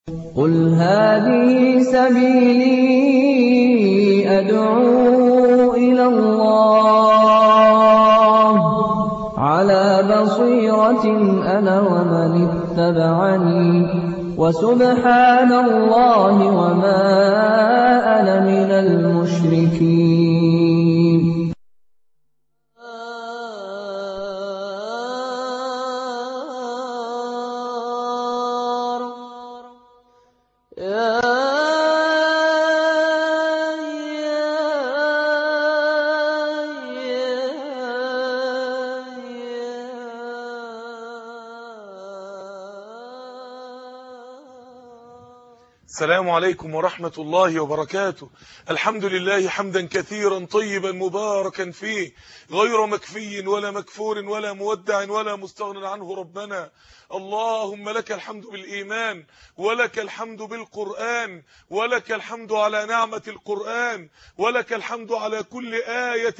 قُلْ هَٰذِهِ سَبِيلِي أَدْعُو إِلَى اللَّهِ ۚ عَلَىٰ بَصِيرَةٍ أَنَا وَمَنِ اتَّبَعَنِي ۖ وَسُبْحَانَ اللَّهِ وَمَا أَنَا مِنَ الْمُشْرِكِينَ. السلام عليكم ورحمة الله وبركاته. الحمد لله حمدا كثيرا طيبا مباركا فيه، غير مكفي ولا مكفور ولا مودع ولا مستغن عنه ربنا. اللهم لك الحمد بالإيمان، ولك الحمد بالقرآن، ولك الحمد على نعمة القرآن، ولك الحمد على كل آية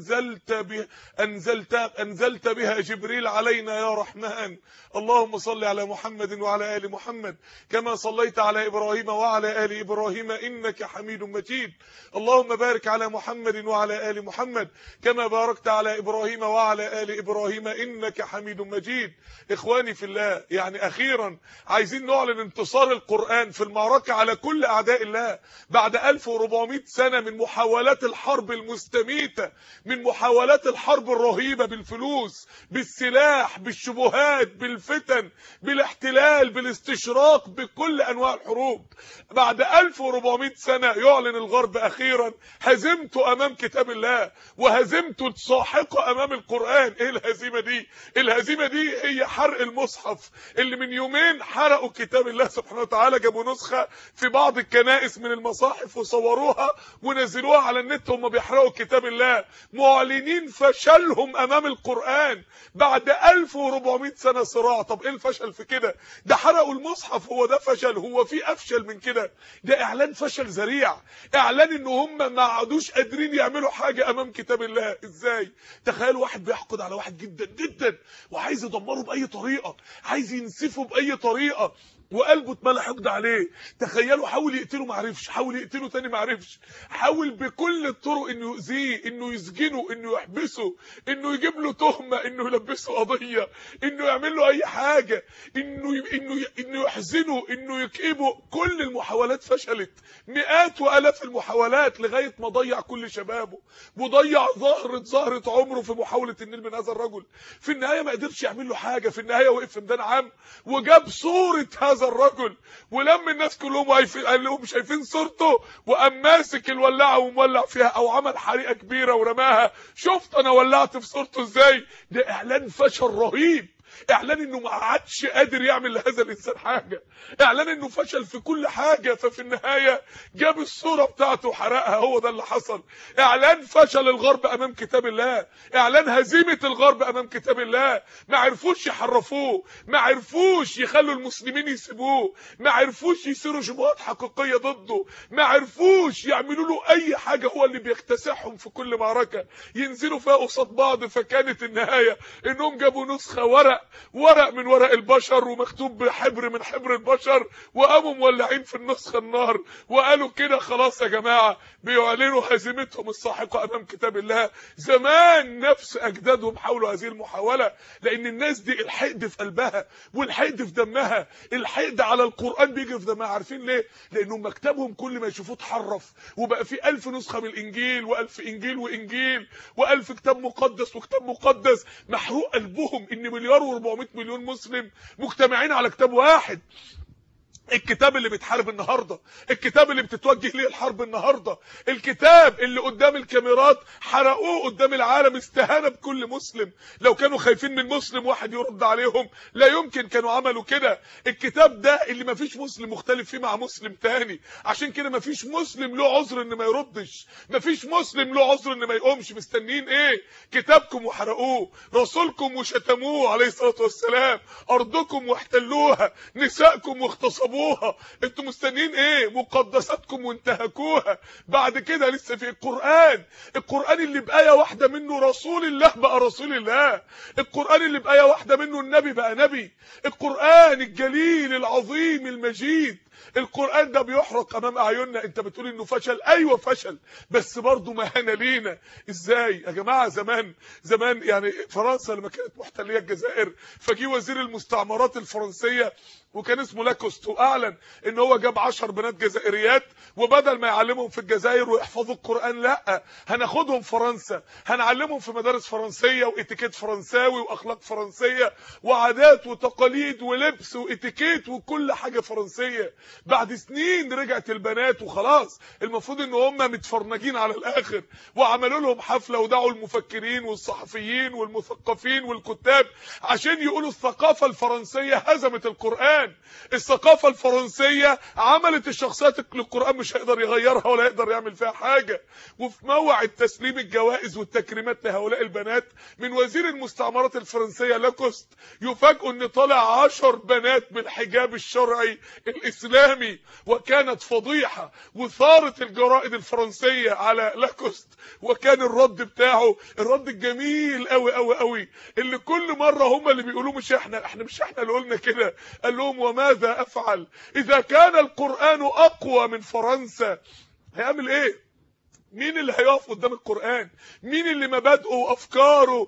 أنزلت بها جبريل علينا يا رحمن. اللهم صل على محمد وعلى آل محمد كما صليت على إبراهيم وعلى آل إبراهيم إنك حميد مجيد. اللهم بارك على محمد وعلى آل محمد كما باركت على إبراهيم وعلى آل إبراهيم إنك حميد مجيد. إخواني في الله، يعني أخيرا عايزين نعلن انتصار القرآن في المعركة على كل أعداء الله بعد 1400 سنة من محاولات الحرب المستميتة، من محاولات الحرب الرهيبة بالفلوس، بالسلاح، بالشبهات، بالفتن، بالاحتلال، بالاستشراق، بكل أنواع الحروب. بعد 1400 سنة يعلن الغرب أخيرا هزيمته أمام كتاب الله، وهزيمته الساحقة أمام القرآن. إيه الهزيمة دي؟ الهزيمة دي هي حرق المصحف اللي من يومين حرقوا كتاب الله سبحانه وتعالى، جابوا نسخة في بعض الكنائس من المصاحف وصوروها ونزلوها على النت وهم بيحرقوا كتاب الله، معلنين فشلهم أمام القرآن بعد 1400 سنة صراع. طب إيه الفشل في كده؟ ده حرقوا المصحف، هو ده فشل؟ هو في أفشل من كده؟ ده إعلان فشل ذريع، إعلان إن هم ما عادوش قادرين يعملوا حاجة أمام كتاب الله. إزاي؟ تخيلوا واحد بيحقد على واحد جدا جدا وعايز يدمره بأي طريقة، عايز ينسفه بأي طريقة، وقلبه اتملى حقد عليه. تخيلوا حاول يقتله معرفش، حاول يقتله تاني معرفش، حاول بكل الطرق انه يؤذيه، انه يسجنه، انه يحبسه، انه يجيب له تهمة، انه يلبسه قضية، انه يعمل له اي حاجة، انه يحزنه، انه يكئبه. كل المحاولات فشلت، مئات والاف المحاولات، لغاية ما ضيع كل شبابه وضيع زهرة عمره في محاولة النيل من هذا الرجل. في النهاية ما قدرش يعمل له حاجة، في النهاية وقف في ميدان عام وجاب صورة هذا الرجل ولم الناس كلهم قال لهم شايفين صورته، وقام ماسك الولاعه ومولع فيها، او عمل حريقه كبيره ورماها. شفت انا ولعت في صورته ازاي؟ ده اعلان فشل رهيب، اعلان انه ما عادش قادر يعمل لهذا الانسان حاجه، اعلان انه فشل في كل حاجه. ففي النهايه جاب الصوره بتاعته وحرقها. هو ده اللي حصل. اعلان فشل الغرب امام كتاب الله، اعلان هزيمه الغرب امام كتاب الله. ما عرفوش يحرفوه، ما عرفوش يخلوا المسلمين يسيبوه، ما عرفوش يصيروا شبهات حقيقيه ضده، ما عرفوش يعملوا له اي حاجه. هو اللي بيكتسحهم في كل معركه ينزلوا فيها قصاد بعض. فكانت النهايه انهم جابوا نسخه ورق من ورق البشر ومكتوب بحبر من حبر البشر، وقاموا مولعين في النسخه النار، وقالوا كده خلاص يا جماعه، بيعلنوا هزيمتهم الساحقه امام كتاب الله. زمان نفس اجدادهم حاولوا هذه المحاوله، لان الناس دي الحقد في قلبها والحقد في دمها، الحقد على القران بيجري في دمها. عارفين ليه؟ لانهم مكتبهم كل ما يشوفوه اتحرف، وبقى في 1000 نسخه من الانجيل، و1000 انجيل وانجيل، و1000 كتاب مقدس وكتاب مقدس. محروق قلبهم ان 1,400 مليون مسلم مجتمعين على كتاب واحد. الكتاب اللي بيتحارب النهارده، الكتاب اللي بتتوجه ليه الحرب النهارده، الكتاب اللي قدام الكاميرات حرقوه قدام العالم استهانه بكل مسلم. لو كانوا خايفين من مسلم واحد يرد عليهم لا يمكن كانوا عملوا كده. الكتاب ده اللي مفيش مسلم مختلف فيه مع مسلم تاني، عشان كده مفيش مسلم له عذر ان ما يردش، مفيش مسلم له عذر ان ما يقومش. مستنيين ايه؟ كتابكم وحرقوه، رسولكم وشتموه عليه الصلاه والسلام، ارضكم واحتلوها، نسائكم واغتصبوها. انتوا مستنيين ايه؟ مقدساتكم وانتهكوها. بعد كده لسه في القرآن اللي بآية واحدة منه رسول الله بقى رسول الله، القرآن اللي بآية واحدة منه النبي بقى نبي، القرآن الجليل العظيم المجيد القرآن ده بيحرق امام اعيننا. انت بتقول انه فشل، ايوه فشل، بس برضه مهانه لينا. ازاي يا جماعه؟ زمان يعني فرنسا لما كانت محتليه الجزائر، فجي وزير المستعمرات الفرنسيه وكان اسمه لاكوست، واعلن ان هو جاب 10 بنات جزائريات، وبدل ما يعلمهم في الجزائر ويحفظوا القرآن، لا، هناخدهم فرنسا، هنعلمهم في مدارس فرنسيه واتيكيت فرنساوي واخلاق فرنسيه وعادات وتقاليد ولبس واتيكيت وكل حاجه فرنسيه. بعد سنين رجعت البنات وخلاص، المفروض ان هم متفرنجين على الاخر، وعملوا لهم حفله ودعوا المفكرين والصحفيين والمثقفين والكتاب عشان يقولوا الثقافه الفرنسيه هزمت القرآن. الثقافه الفرنسيه عملت الشخصيات اللي القرآن مش هيقدر يغيرها ولا يقدر يعمل فيها حاجه. وفي موعد تسليم الجوائز والتكريمات لهؤلاء البنات من وزير المستعمرات الفرنسيه لاكوست، يفاجئوا ان طالع 10 بنات بالحجاب الشرعي الاسلامي، وكانت فضيحه وثارت الجرائد الفرنسيه على لاكوست. وكان الرد بتاعه الرد الجميل قوي قوي قوي، اللي كل مره هم اللي بيقولوه مش احنا اللي قلنا كده. قال لهم وماذا افعل اذا كان القرآن اقوى من فرنسا؟ هيعمل ايه؟ مين اللي هيقف قدام القرآن؟ مين اللي مبادئه وافكاره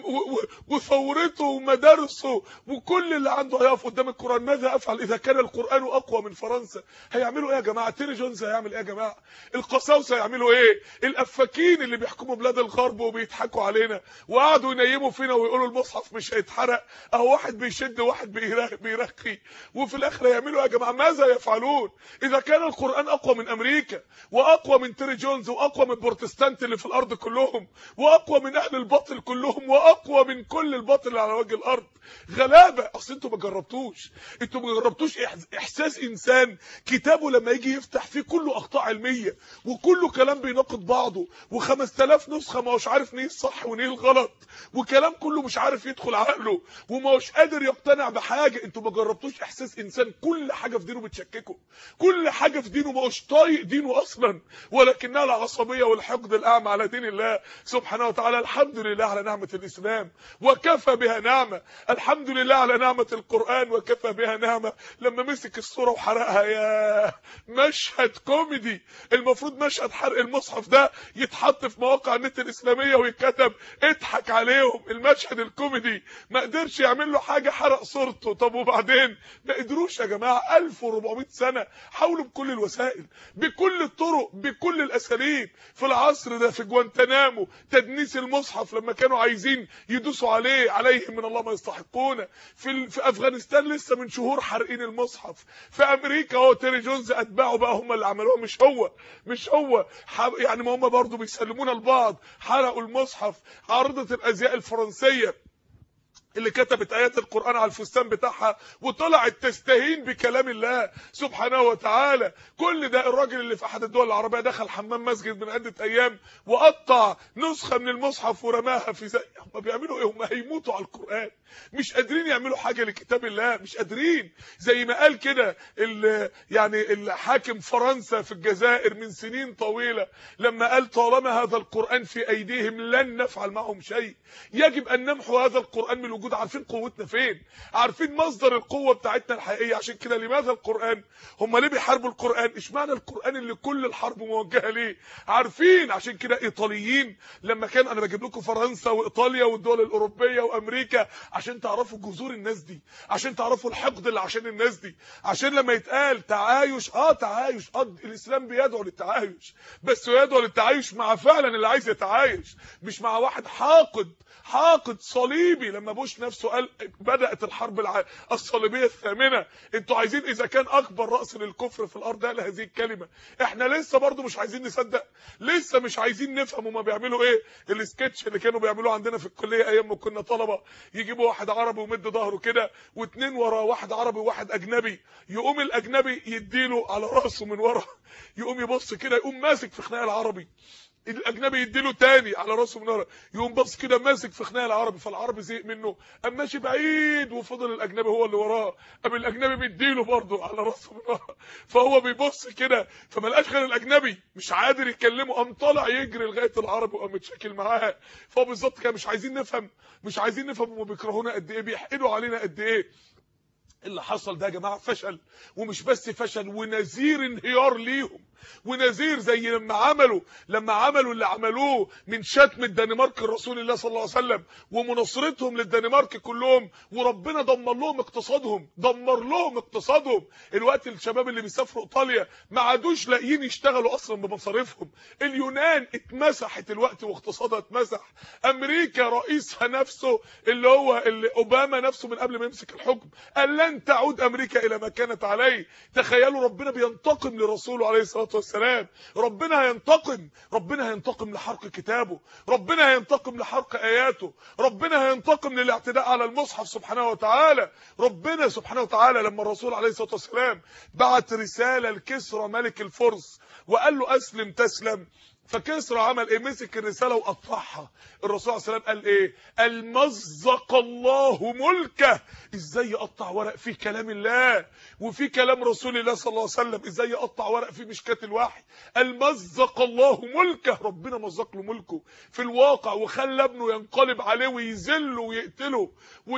وثورته ومدارسه وكل اللي عنده هيقف قدام القرآن؟ ماذا افعل اذا كان القرآن اقوى من فرنسا؟ هيعملوا ايه يا جماعه؟ تيري جونز هيعمل ايه يا جماعه؟ القساوسه هيعملوا ايه؟ الافاكين اللي بيحكموا بلاد الغرب وبيضحكوا علينا وقعدوا ينيموا فينا ويقولوا المصحف مش هيتحرق، اهو واحد بيشد واحد بيرخي، وفي الاخر هيعملوا ايه يا جماعه؟ ماذا يفعلون اذا كان القرآن اقوى من امريكا واقوى من تيري جونز واقوى من البروتستانت اللي في الارض كلهم واقوى من اهل الباطل كلهم واقوى من كل الباطل اللي على وجه الارض؟ غلابه. اصل انتوا ما جربتوش احساس انسان كتابه لما يجي يفتح فيه كله اخطاء علميه وكله كلام بيناقض بعضه و5000 نسخه ما هوش عارف نيه الصح ونيه الغلط، وكلام كله مش عارف يدخل عقله وما هوش قادر يقتنع بحاجه. انتوا ما جربتوش احساس انسان كل حاجه في دينه بتشككه، كل حاجه في دينه ما هوش طايق دينه اصلا، ولكنها العصبيه والحقد الاعمى على دين الله سبحانه وتعالى. الحمد لله على نعمه الاسلام وكفى بها نعمه، الحمد لله على نعمه القرآن وكفى بها نعمه. لما مسك الصوره وحرقها، يا مشهد كوميدي. المفروض مشهد حرق المصحف ده يتحط في مواقع النت الاسلاميه ويتكتب اضحك عليهم. المشهد الكوميدي ما قدرش يعمل له حاجه، حرق صورته. طب وبعدين؟ ما قدروش يا جماعه. 1400 سنه حاولوا بكل الوسائل بكل الطرق بكل الاساليب. في العصر ده في جوانتنامو تدنيس المصحف لما كانوا عايزين يدوسوا عليهم من الله ما يستحقونه. في افغانستان لسه من شهور حارقين المصحف. في امريكا هو تيري جونز اتباعه بقى هم اللي عملوها، مش هو يعني ما هم برضه بيسلمونا لبعض. حرقوا المصحف. عارضة الازياء الفرنسيه اللي كتبت ايات القرآن على الفستان بتاعها وطلعت تستهين بكلام الله سبحانه وتعالى. كل ده الراجل اللي في احد الدول العربيه دخل حمام مسجد من عده ايام وقطع نسخه من المصحف ورماها في زي. هم بيعملوا ايه؟ هم هيموتوا على القرآن، مش قادرين يعملوا حاجه لكتاب الله، مش قادرين. زي ما قال كده يعني الحاكم فرنسا في الجزائر من سنين طويله لما قال طالما هذا القرآن في ايديهم لن نفعل معهم شيء، يجب ان نمحو هذا القرآن من الوجود. عارفين قوتنا فين، عارفين مصدر القوه بتاعتنا الحقيقيه. عشان كده لماذا القرآن؟ هم ليه بيحاربوا القرآن؟ اشمعنى القرآن اللي كل الحرب موجهه ليه؟ عارفين. عشان كده ايطاليين لما كان، انا بجيب لكم فرنسا وايطاليا والدول الاوروبيه وامريكا عشان تعرفوا جذور الناس دي، عشان تعرفوا الحقد اللي عشان الناس دي. عشان لما يتقال تعايش، تعايش، الاسلام بيدعو للتعايش، بس يدعو للتعايش مع فعلا اللي عايز يتعايش، مش مع واحد حاقد صليبي. لما بوش نفسه قال بدأت الحرب الصليبيه الثامنه، انتوا عايزين اذا كان اكبر رأس للكفر في الارض قال هذه الكلمه، احنا لسه برضو مش عايزين نصدق، لسه مش عايزين نفهم هما بيعملوا ايه. السكتش اللي كانوا بيعملوه عندنا في الكليه ايام ما كنا طلبه، يجيبوا واحد عربي ومد ظهره كده واثنين وراه، واحد عربي وواحد اجنبي، يقوم الاجنبي يديله على راسه من ورا، يقوم يبص كده يقوم ماسك في خناق العربي، الاجنبي يديله تاني على راسه من ورا، يقوم بص كده ماسك في خناق العربي، فالعربي زهق منه قام ماشي بعيد وفضل الاجنبي هو اللي وراه، قام الاجنبي بيديله برضه على راسه من ورا، فهو بيبص كده فما لقاش غير الاجنبي مش قادر يكلمه، قام طالع يجري لغايه العربي وقام متشاكل معاه. فهو بالظبط كده مش عايزين نفهم هم بيكرهونا قد ايه، بيحقدوا علينا قد ايه. اللي حصل ده يا جماعه فشل، ومش بس فشل، ونذير انهيار ليهم، ونذير زي لما عملوا اللي عملوه من شتم الدنمارك لرسول الله صلى الله عليه وسلم ومناصرتهم للدنمارك كلهم، وربنا دمر لهم اقتصادهم. الوقت الشباب اللي بيسافروا ايطاليا ما عادوش لاقيين يشتغلوا اصلا بمصاريفهم. اليونان اتمسحت الوقت واقتصادها اتمسح. امريكا رئيسها نفسه اللي اوباما نفسه من قبل ما يمسك الحكم قال لن تعود امريكا الى ما كانت عليه. تخيلوا ربنا بينتقم لرسوله عليه الصلاه والسلام. ربنا هينتقم لحرق كتابه، ربنا هينتقم لحرق اياته، ربنا هينتقم للاعتداء على المصحف سبحانه وتعالى. ربنا سبحانه وتعالى لما الرسول عليه الصلاه والسلام بعت رساله لكسرى ملك الفرس وقال له اسلم تسلم، فكسرى عمل ايه؟ مسك الرساله وقطعها. الرسول عليه الصلاه والسلام قال ايه؟ قال مزق الله ملكه. ازاي يقطع ورق فيه كلام الله وفيه كلام رسول الله صلى الله عليه وسلم؟ ازاي يقطع ورق فيه مشكات الوحي؟ قال مزق الله ملكه. ربنا مزق له ملكه في الواقع وخلى ابنه ينقلب عليه ويذله ويقتله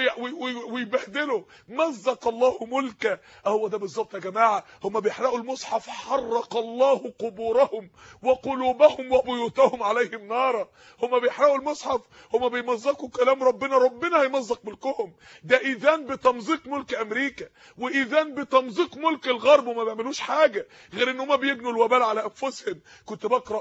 ويبهدله. مزق الله ملكه. اهو ده بالظبط يا جماعه. هم بيحرقوا المصحف، حرق الله قبورهم وقلوبهم وبيوتهم عليهم نارا. هم بيحرقوا المصحف، هم بيمزقوا كلام ربنا هيمزق ملكهم. ده اذان بتمزيق ملك امريكا، واذان بتمزيق ملك الغرب، وما بيعملوش حاجه غير ان هم بيجنوا الوبال على انفسهم. كنت بقرا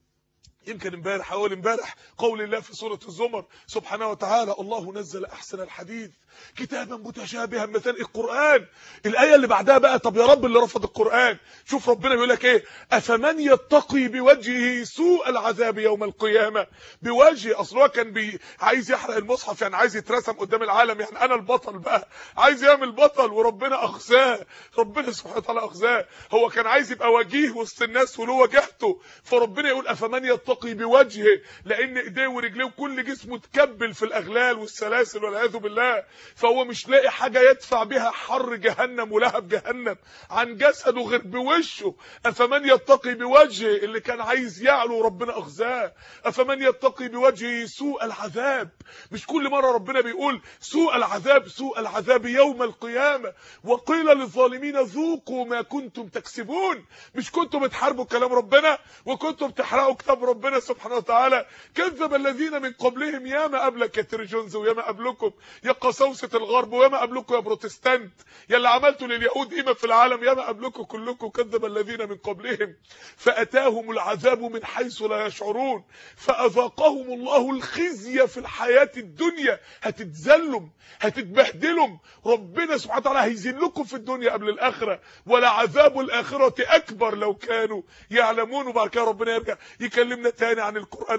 يمكن امبارح اول امبارح قول الله في سوره الزمر سبحانه وتعالى الله نزل احسن الحديث كتابا متشابها مثل القرآن. الآية اللي بعدها بقى طب يا رب اللي رفض القرآن، شوف ربنا بيقول لك ايه؟ افمن يتقي بوجهه سوء العذاب يوم القيامة. بوجهه، اصل هو كان عايز يحرق المصحف، يعني عايز يترسم قدام العالم، يعني انا البطل بقى، عايز يعمل بطل، وربنا اخزاه، ربنا سبحانه وتعالى اخزاه. هو كان عايز يبقى وجيه وسط الناس وله وجهته، فربنا يقول افمن يتقي بوجهه، لان ايديه ورجليه وكل جسمه اتكبل في الاغلال والسلاسل والعياذ بالله، فهو مش لاقي حاجه يدفع بها حر جهنم ولهب جهنم عن جسده غير بوشه. افمن يتقي بوجهه، اللي كان عايز يعلو ربنا اخزاه. افمن يتقي بوجهه سوء العذاب. مش كل مره ربنا بيقول سوء العذاب يوم القيامه. وقيل للظالمين ذوقوا ما كنتم تكسبون. مش كنتم بتحاربوا كلام ربنا وكنتم بتحرقوا كتاب ربنا سبحانه وتعالى؟ كذب الذين من قبلهم، ياما قبلك يا ترجونز، وياما قبلكم يا قساوسه الغرب، وياما قبلكم يا بروتستانت، يا اللي عملتوا لليهود قيمه في العالم، ياما قبلكم كلكم. كذب الذين من قبلهم فاتاهم العذاب من حيث لا يشعرون فاذاقهم الله الخزي في الحياه الدنيا. هتتذلوا هتتبهدلوا، ربنا سبحانه وتعالى هيذلكم في الدنيا قبل الاخره، ولا عذاب الاخره اكبر لو كانوا يعلمون. وبعد كده ربنا يرجع يكلمنا تاني عن القران،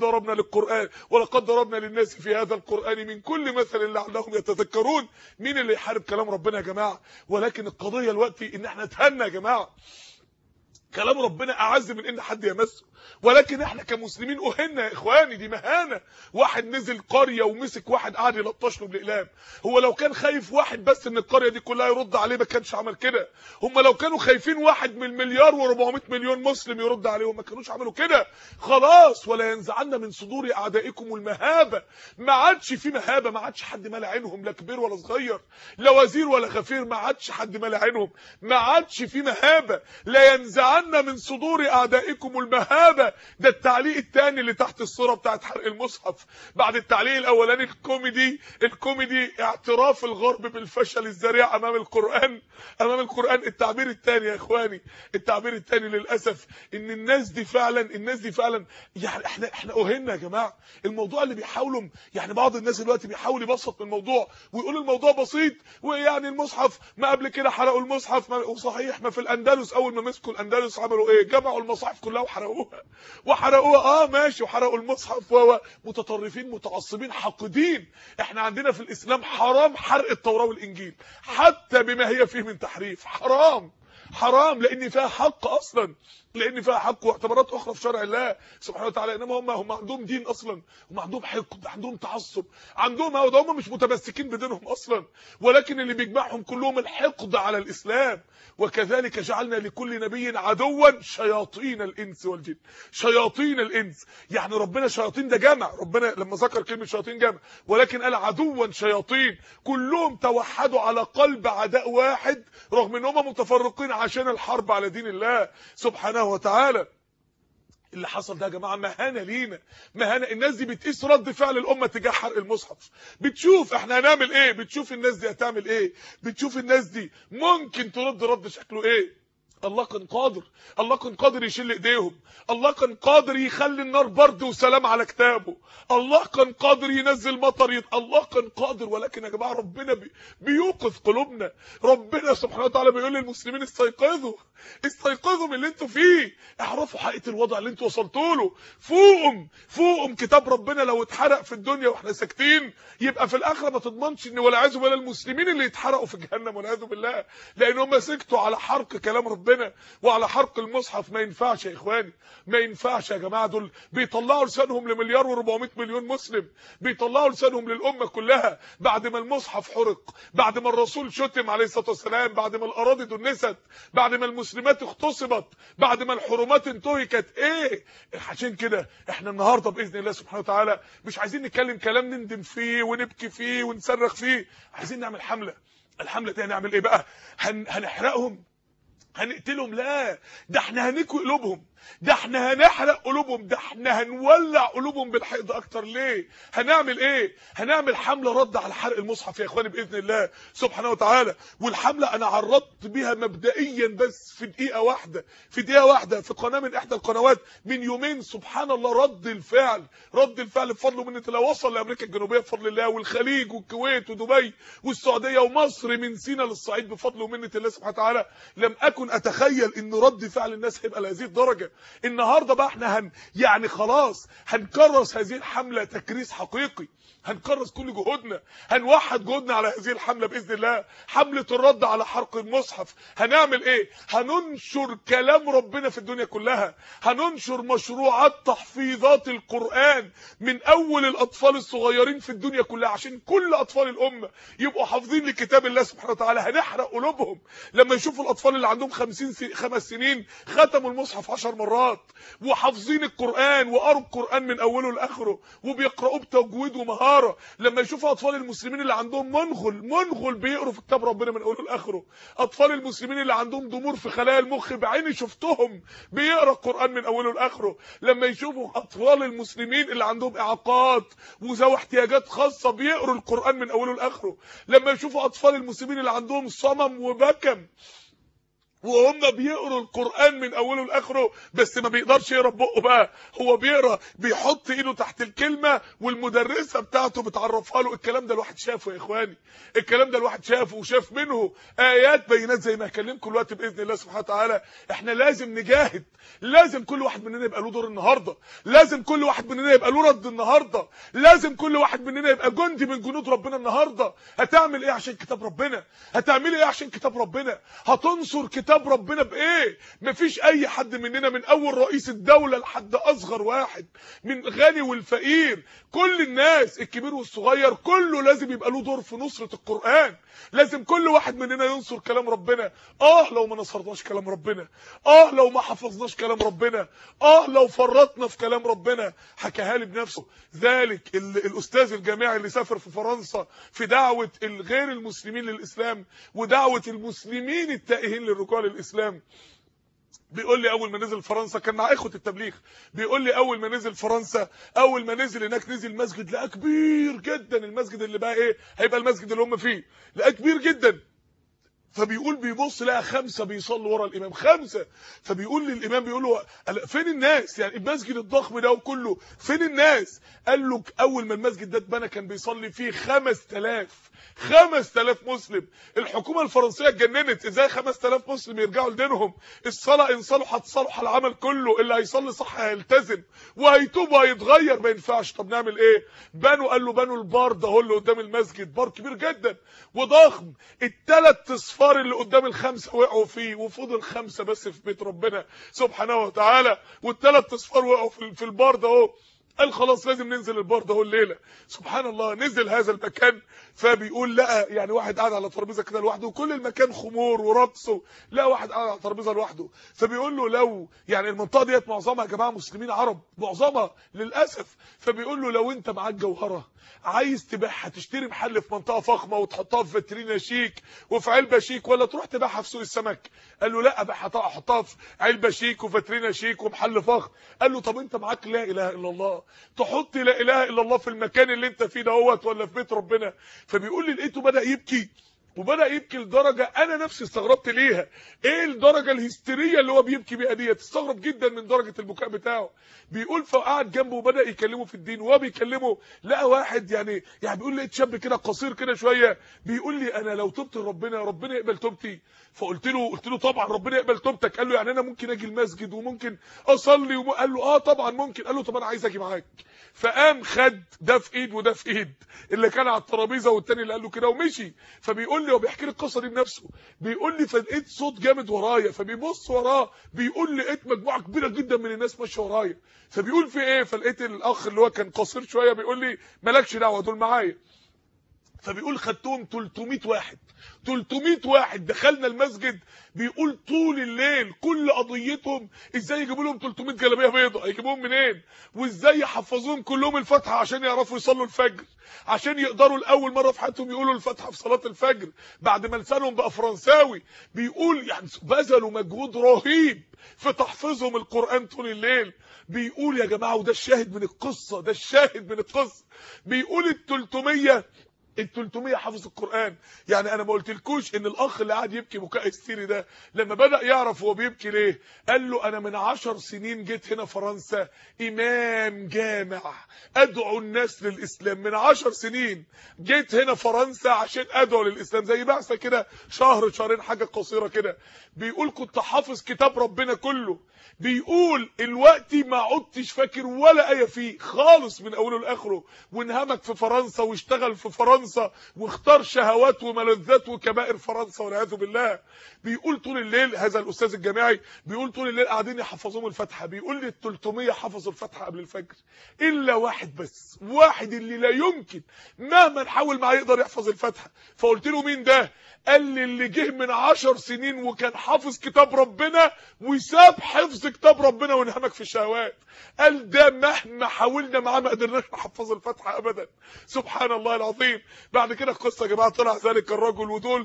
ولقد ضربنا للناس في هذا القران من كل مثل لعلهم يتذكرون. مين اللي يحارب كلام ربنا يا جماعه؟ ولكن القضيه دلوقتي ان احنا اتهنا يا جماعه. كلام ربنا اعز من ان حد يمسه، ولكن احنا كمسلمين اهنا يا اخواني. دي مهانه. واحد نزل قريه ومسك واحد قاعد يلطش له بالاقلام. هو لو كان خايف واحد بس من القريه دي كلها يرد عليه ما كانش عمل كده. هم لو كانوا خايفين واحد من المليار و400 مليون مسلم يرد عليهم ما كانوش عملوا كده. خلاص ولا ينزعن من صدور اعدائكم المهابه. ما عادش في مهابه، ما عادش حد مال عينهم، لا كبير ولا صغير، لا وزير ولا غفير، ما عادش حد مال عينهم، ما عادش في مهابه. لا ينزعن من صدور اعدائكم المهابه. ده التعليق الثاني اللي تحت الصوره بتاعت حرق المصحف. بعد التعليق الاولاني الكوميدي اعتراف الغرب بالفشل الذريع امام القران. التعبير الثاني يا اخواني، التعبير الثاني للاسف ان الناس دي فعلا يعني احنا اهنا يا جماعه. الموضوع اللي بيحاولوا، يعني بعض الناس دلوقتي بيحاول يبسط من الموضوع ويقول الموضوع بسيط، ويعني المصحف ما قبل كده حرقوا المصحف. وصحيح ما في الاندلس اول ما مسكوا الاندلس عملوا ايه؟ جمعوا المصاحف كلها وحرقوها ماشي، وحرقوا المصحف. متطرفين متعصبين حاقدين. احنا عندنا في الاسلام حرام حرق التوراة والانجيل حتى بما هي فيه من تحريف. حرام لان فيها حق اصلا. لان فيها حق واعتبارات اخرى في شرع الله سبحانه وتعالى. انما هم عندهم دين اصلا، هم عندهم حقد، عندهم تعصب، عندهم هوى، هم مش متمسكين بدينهم اصلا، ولكن اللي بيجمعهم كلهم الحقد على الاسلام. وكذلك جعلنا لكل نبي عدوا شياطين الانس والجن. شياطين الانس يعني ربنا شياطين ده جمع، ربنا لما ذكر كلمه شياطين جمع، ولكن قال عدوا شياطين، كلهم توحدوا على قلب عداء واحد رغم ان هم متفرقين عشان الحرب على دين الله سبحانه وتعالى. اللي حصل ده يا جماعه مهانه لينا، مهانه. الناس دي بتقيس رد فعل الامه تجاه حرق المصحف، بتشوف احنا هنعمل ايه، بتشوف الناس دي هتعمل ايه، بتشوف الناس دي ممكن ترد رد شكله ايه. الله كان قادر، الله كان قادر يشيل ايديهم، الله كان قادر يخلي النار برد وسلام على كتابه، الله كان قادر ينزل مطر، الله كان قادر. ولكن يا جماعه ربنا بيوقظ قلوبنا، ربنا سبحانه وتعالى بيقول للمسلمين استيقظوا، استيقظوا من اللي انتوا فيه، اعرفوا حقيقه الوضع اللي انتوا وصلتوا له، فوقهم كتاب ربنا لو اتحرق في الدنيا واحنا ساكتين يبقى في الاخره ما تضمنش ان والعياذ بالله المسلمين اللي يتحرقوا في جهنم والعياذ بالله، لان هم سكتوا على حرق كلام ربنا وعلى حرق المصحف. ما ينفعش يا اخواني، ما ينفعش يا جماعه. دول بيطلعوا لسانهم لمليار و400 مليون مسلم، بيطلعوا لسانهم للامه كلها بعد ما المصحف حرق، بعد ما الرسول شتم عليه الصلاه والسلام، بعد ما الاراضي دنست، بعد ما المسلمات اغتصبت، بعد ما الحرمات انتهكت. ايه عشان كده احنا النهارده باذن الله سبحانه وتعالى مش عايزين نتكلم كلام نندم فيه ونبكي فيه ونصرخ فيه، عايزين نعمل حمله. الحمله دي هنعمل ايه بقى؟ هنحرقهم، هنقتلهم؟ لا، ده احنا هنكوي قلوبهم، ده احنا هنحرق قلوبهم، ده احنا هنولع قلوبهم بالحقد اكتر. ليه؟ هنعمل ايه؟ هنعمل حمله رد على حرق المصحف يا اخواني باذن الله سبحانه وتعالى. والحمله انا عرضت بيها مبدئيا بس في دقيقه واحده في قناه من احدى القنوات من يومين. سبحان الله، رد الفعل بفضل ومنه الله وصل لامريكا الجنوبيه بفضل الله، والخليج والكويت ودبي والسعوديه ومصر من سينا للصعيد بفضل ومنه الله سبحانه وتعالى. لم اكن اتخيل ان رد فعل الناس هيبقى لهذه الدرجه. النهارده بقى احنا يعني خلاص هنكرس هذه الحمله تكريس حقيقي، هنكرس كل جهودنا، هنوحد جهودنا على هذه الحمله باذن الله، حمله الرد على حرق المصحف. هنعمل ايه؟ هننشر كلام ربنا في الدنيا كلها، هننشر مشروعات تحفيظات القران من اول الاطفال الصغيرين في الدنيا كلها عشان كل اطفال الامه يبقوا حافظين لكتاب الله سبحانه وتعالى. هنحرق قلوبهم لما يشوفوا الاطفال اللي عندهم 5 سنين ختموا المصحف 10 مرات وحافظين القران وقروا القران من اوله لاخره وبيقراوه بتجويد ومهاره، لما يشوفوا اطفال المسلمين اللي عندهم منغل بيقروا في كتاب ربنا من اوله لاخره، اطفال المسلمين اللي عندهم ضمور في خلايا المخ بعيني شفتهم بيقرا القران من اوله لاخره، لما يشوفوا اطفال المسلمين اللي عندهم اعاقات وذوي احتياجات خاصه بيقروا القران من اوله لاخره، لما يشوفوا اطفال المسلمين اللي عندهم صمم وبكم وهم بيقروا القرآن من اوله لاخره، بس ما بيقدرش يقرا بقه بقى، هو بيقرا بيحط ايده تحت الكلمه والمدرسه بتاعته بتعرفها له. الكلام ده الواحد شافه يا اخواني، الكلام ده الواحد شافه وشاف منه ايات بينات زي ما هكلمكم دلوقتي باذن الله سبحانه وتعالى. احنا لازم نجاهد، لازم كل واحد مننا يبقى له دور النهارده، لازم كل واحد مننا يبقى له رد النهارده، لازم كل واحد مننا يبقى جندي من جنود ربنا النهارده. هتعمل ايه عشان كتاب ربنا؟ هتعمل ايه عشان كتاب ربنا؟ هتنصر كتاب ربنا بايه؟ مفيش اي حد مننا من اول رئيس الدوله لحد اصغر واحد، من غني والفقير، كل الناس الكبير والصغير كله لازم يبقى له دور في نصره القران. لازم كل واحد مننا ينصر كلام ربنا. لو ما نصرناش كلام ربنا، لو ما حفظناش كلام ربنا، لو فرطنا في كلام ربنا. حكاها لي بنفسه ذلك الاستاذ الجامعي اللي سافر في فرنسا في دعوه غير المسلمين للاسلام ودعوه المسلمين التائهين للرجوع للاسلام. بيقول لي اول ما نزل فرنسا كان مع اخوه التبليغ، بيقول لي اول ما نزل فرنسا، اول ما نزل هناك نزل مسجد لقى كبير جدا، المسجد اللي بقى ايه هيبقى المسجد اللي هم فيه، لقى كبير جدا. فبيقول بيبص لقى 5 بيصلوا ورا الامام، 5. فبيقول للامام بيقول له فين الناس؟ يعني المسجد الضخم ده وكله فين الناس؟ قال له اول ما المسجد ده اتبنى كان بيصلي فيه 5000 مسلم. الحكومه الفرنسيه اتجننت، ازاي 5000 مسلم يرجعوا لدينهم؟ الصلاه ان صلحت صلح العمل كله، اللي هيصلي صح هيلتزم وهيتوب وهيتغير. ما ينفعش. طب نعمل ايه؟ قال له بنوا البار ده هو اللي قدام المسجد، بار كبير جدا وضخم، ال3 الاصفار اللي قدام الخمسه وقعوا فيه، وفضل 5 بس في بيت ربنا سبحانه وتعالى، وال3 اصفار وقعوا في البار ده اهو. قال خلاص لازم ننزل البار ده الليله. سبحان الله، نزل هذا المكان. فبيقول لقى يعني واحد قاعد على ترابيزه كده لوحده، وكل المكان خمور ورقص، لقى واحد قاعد على ترابيزه لوحده. فبيقول له لو يعني المنطقه ديت معظمها يا جماعه مسلمين عرب، معظمها للاسف. فبيقول له لو انت معاك جوهره عايز تبيعها، تشتري محل في منطقه فخمه وتحطها في فاترينا شيك وفي علبه شيك، ولا تروح تبيعها في سوق السمك؟ قال له لا، ابيعها احطها في علبه شيك وفاترينا شيك ومحل فخم. قال له طب انت معاك لا اله الا الله، تحط لا اله الا الله في المكان اللي انت فيه دوت ولا في بيت ربنا؟ فبيقول لي لقيته بدا يبكي، وبدا يبكي لدرجه انا نفسي استغربت ليها. ايه الدرجه الهستيريه اللي هو بيبكي بيها ديت؟ استغرب جدا من درجه البكاء بتاعه. بيقول فقعد جنبه وبدا يكلمه في الدين، وهو بيكلمه لقى واحد يعني بيقول لقيت شاب كده قصير كده شويه، بيقول لي انا لو تبت لربنا ربنا يقبل توبتي؟ فقلت له طبعا ربنا يقبل توبتك. قال له يعني انا ممكن اجي المسجد وممكن اصلي قال له اه طبعا ممكن. قال له طب انا عايز اجي معاك. فقام خد ده في ايد وده في ايد، اللي كان على الترابيزه والتاني اللي قال له كده، ومشي. فبيقول لي وبيحكي لي القصه دي بنفسه، بيقول لي فلقيت صوت جامد ورايا، فبيبص وراه بيقول لي لقيت مجموعه كبيره جدا من الناس ماشيه ورايا. فبيقول في ايه؟ فلقيت الاخ اللي هو كان قصير شويه بيقول لي مالكش دعوه دول معايا. فبيقول خدتهم 300 واحد، 300 واحد دخلنا المسجد. بيقول طول الليل كل قضيتهم ازاي يجيبوا لهم 300 جلابيه بيضاء، هيجيبوهم منين؟ وازاي يحفظوهم كلهم الفاتحه عشان يعرفوا يصلوا الفجر، عشان يقدروا لاول مره في حياتهم يقولوا الفاتحه في صلاه الفجر بعد ما لسانهم بقى فرنساوي. بيقول يعني بذلوا مجهود رهيب في تحفيظهم القران طول الليل. بيقول يا جماعه، وده الشاهد من القصه، ده الشاهد من القصه، بيقول ال 300 حافظ القرآن. يعني انا ما قلتلكوش ان الاخ اللي قاعد يبكي بكاء هستيري ده لما بدأ يعرف هو بيبكي ليه، قال له انا من 10 سنين جيت هنا فرنسا امام جامع ادعو الناس للاسلام. من 10 سنين جيت هنا فرنسا عشان ادعو للاسلام، زي بعثه كده شهر شهرين حاجه قصيره كده. بيقول كنت حافظ كتاب ربنا كله. بيقول الوقتي ما عدتش فاكر ولا ايه فيه خالص من اوله لاخره، وانهمك في فرنسا واشتغل في فرنسا واختار شهوات وملذات وكبائر فرنسا والعياذ بالله. بيقول طول الليل هذا الاستاذ الجامعي، بيقول طول الليل قاعدين يحفظوهم الفاتحه. بيقول لي ال 300 حفظوا الفاتحه قبل الفجر الا واحد بس، واحد اللي لا يمكن مهما نحاول معاه يقدر يحفظ الفاتحه. فقلت له مين ده؟ قال لي اللي جه من 10 سنين وكان حافظ كتاب ربنا وساب حفظ كتاب ربنا وانهمك في الشهوات. قال ده مهما حاولنا معاه ما قدرناش نحفظ الفاتحه ابدا. سبحان الله العظيم. بعد كده القصه يا جماعه طلع ذلك الرجل، ودول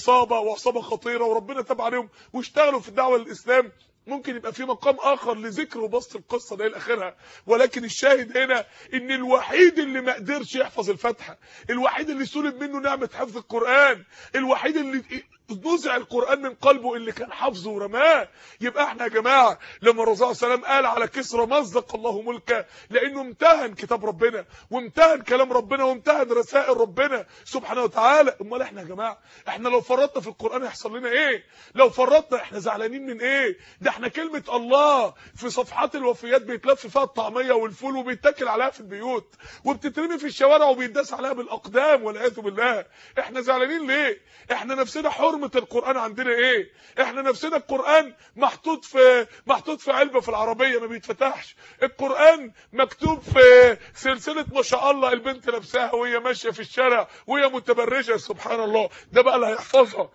عصابه خطيره وربنا تاب عليهم واشتغلوا في الدعوه للاسلام. ممكن يبقى في مقام اخر لذكر وبسط القصه دي لاخرها، ولكن الشاهد هنا ان الوحيد اللي ما قدرش يحفظ الفاتحه، الوحيد اللي سلب منه نعمه حفظ القران، الوحيد اللي نزع القران من قلبه اللي كان حافظه ورماه. يبقى احنا يا جماعه لما الرسول صلى الله عليه وسلم قال على كسرى مزق الله ملكه، لانه امتهن كتاب ربنا وامتهن كلام ربنا وامتهن رسائل ربنا سبحانه وتعالى. امال احنا يا جماعه، احنا لو فرطنا في القران هيحصل لنا ايه؟ لو فرطنا احنا زعلانين من ايه؟ ده احنا كلمه الله في صفحات الوفيات بيتلف فيها الطعميه والفول وبيتاكل عليها في البيوت وبتترمي في الشوارع وبيداس عليها بالاقدام والعياذ بالله. احنا زعلانين ليه؟ احنا نفسنا حرمه القران عندنا ايه؟ احنا نفسنا القران محطوط في علبه في العربيه ما بيتفتحش. القران مكتوب في سلسله ما شاء الله البنت لابساها وهي ماشيه في الشارع وهي متبرجه. سبحان الله، ده بقى اللي هيحفظها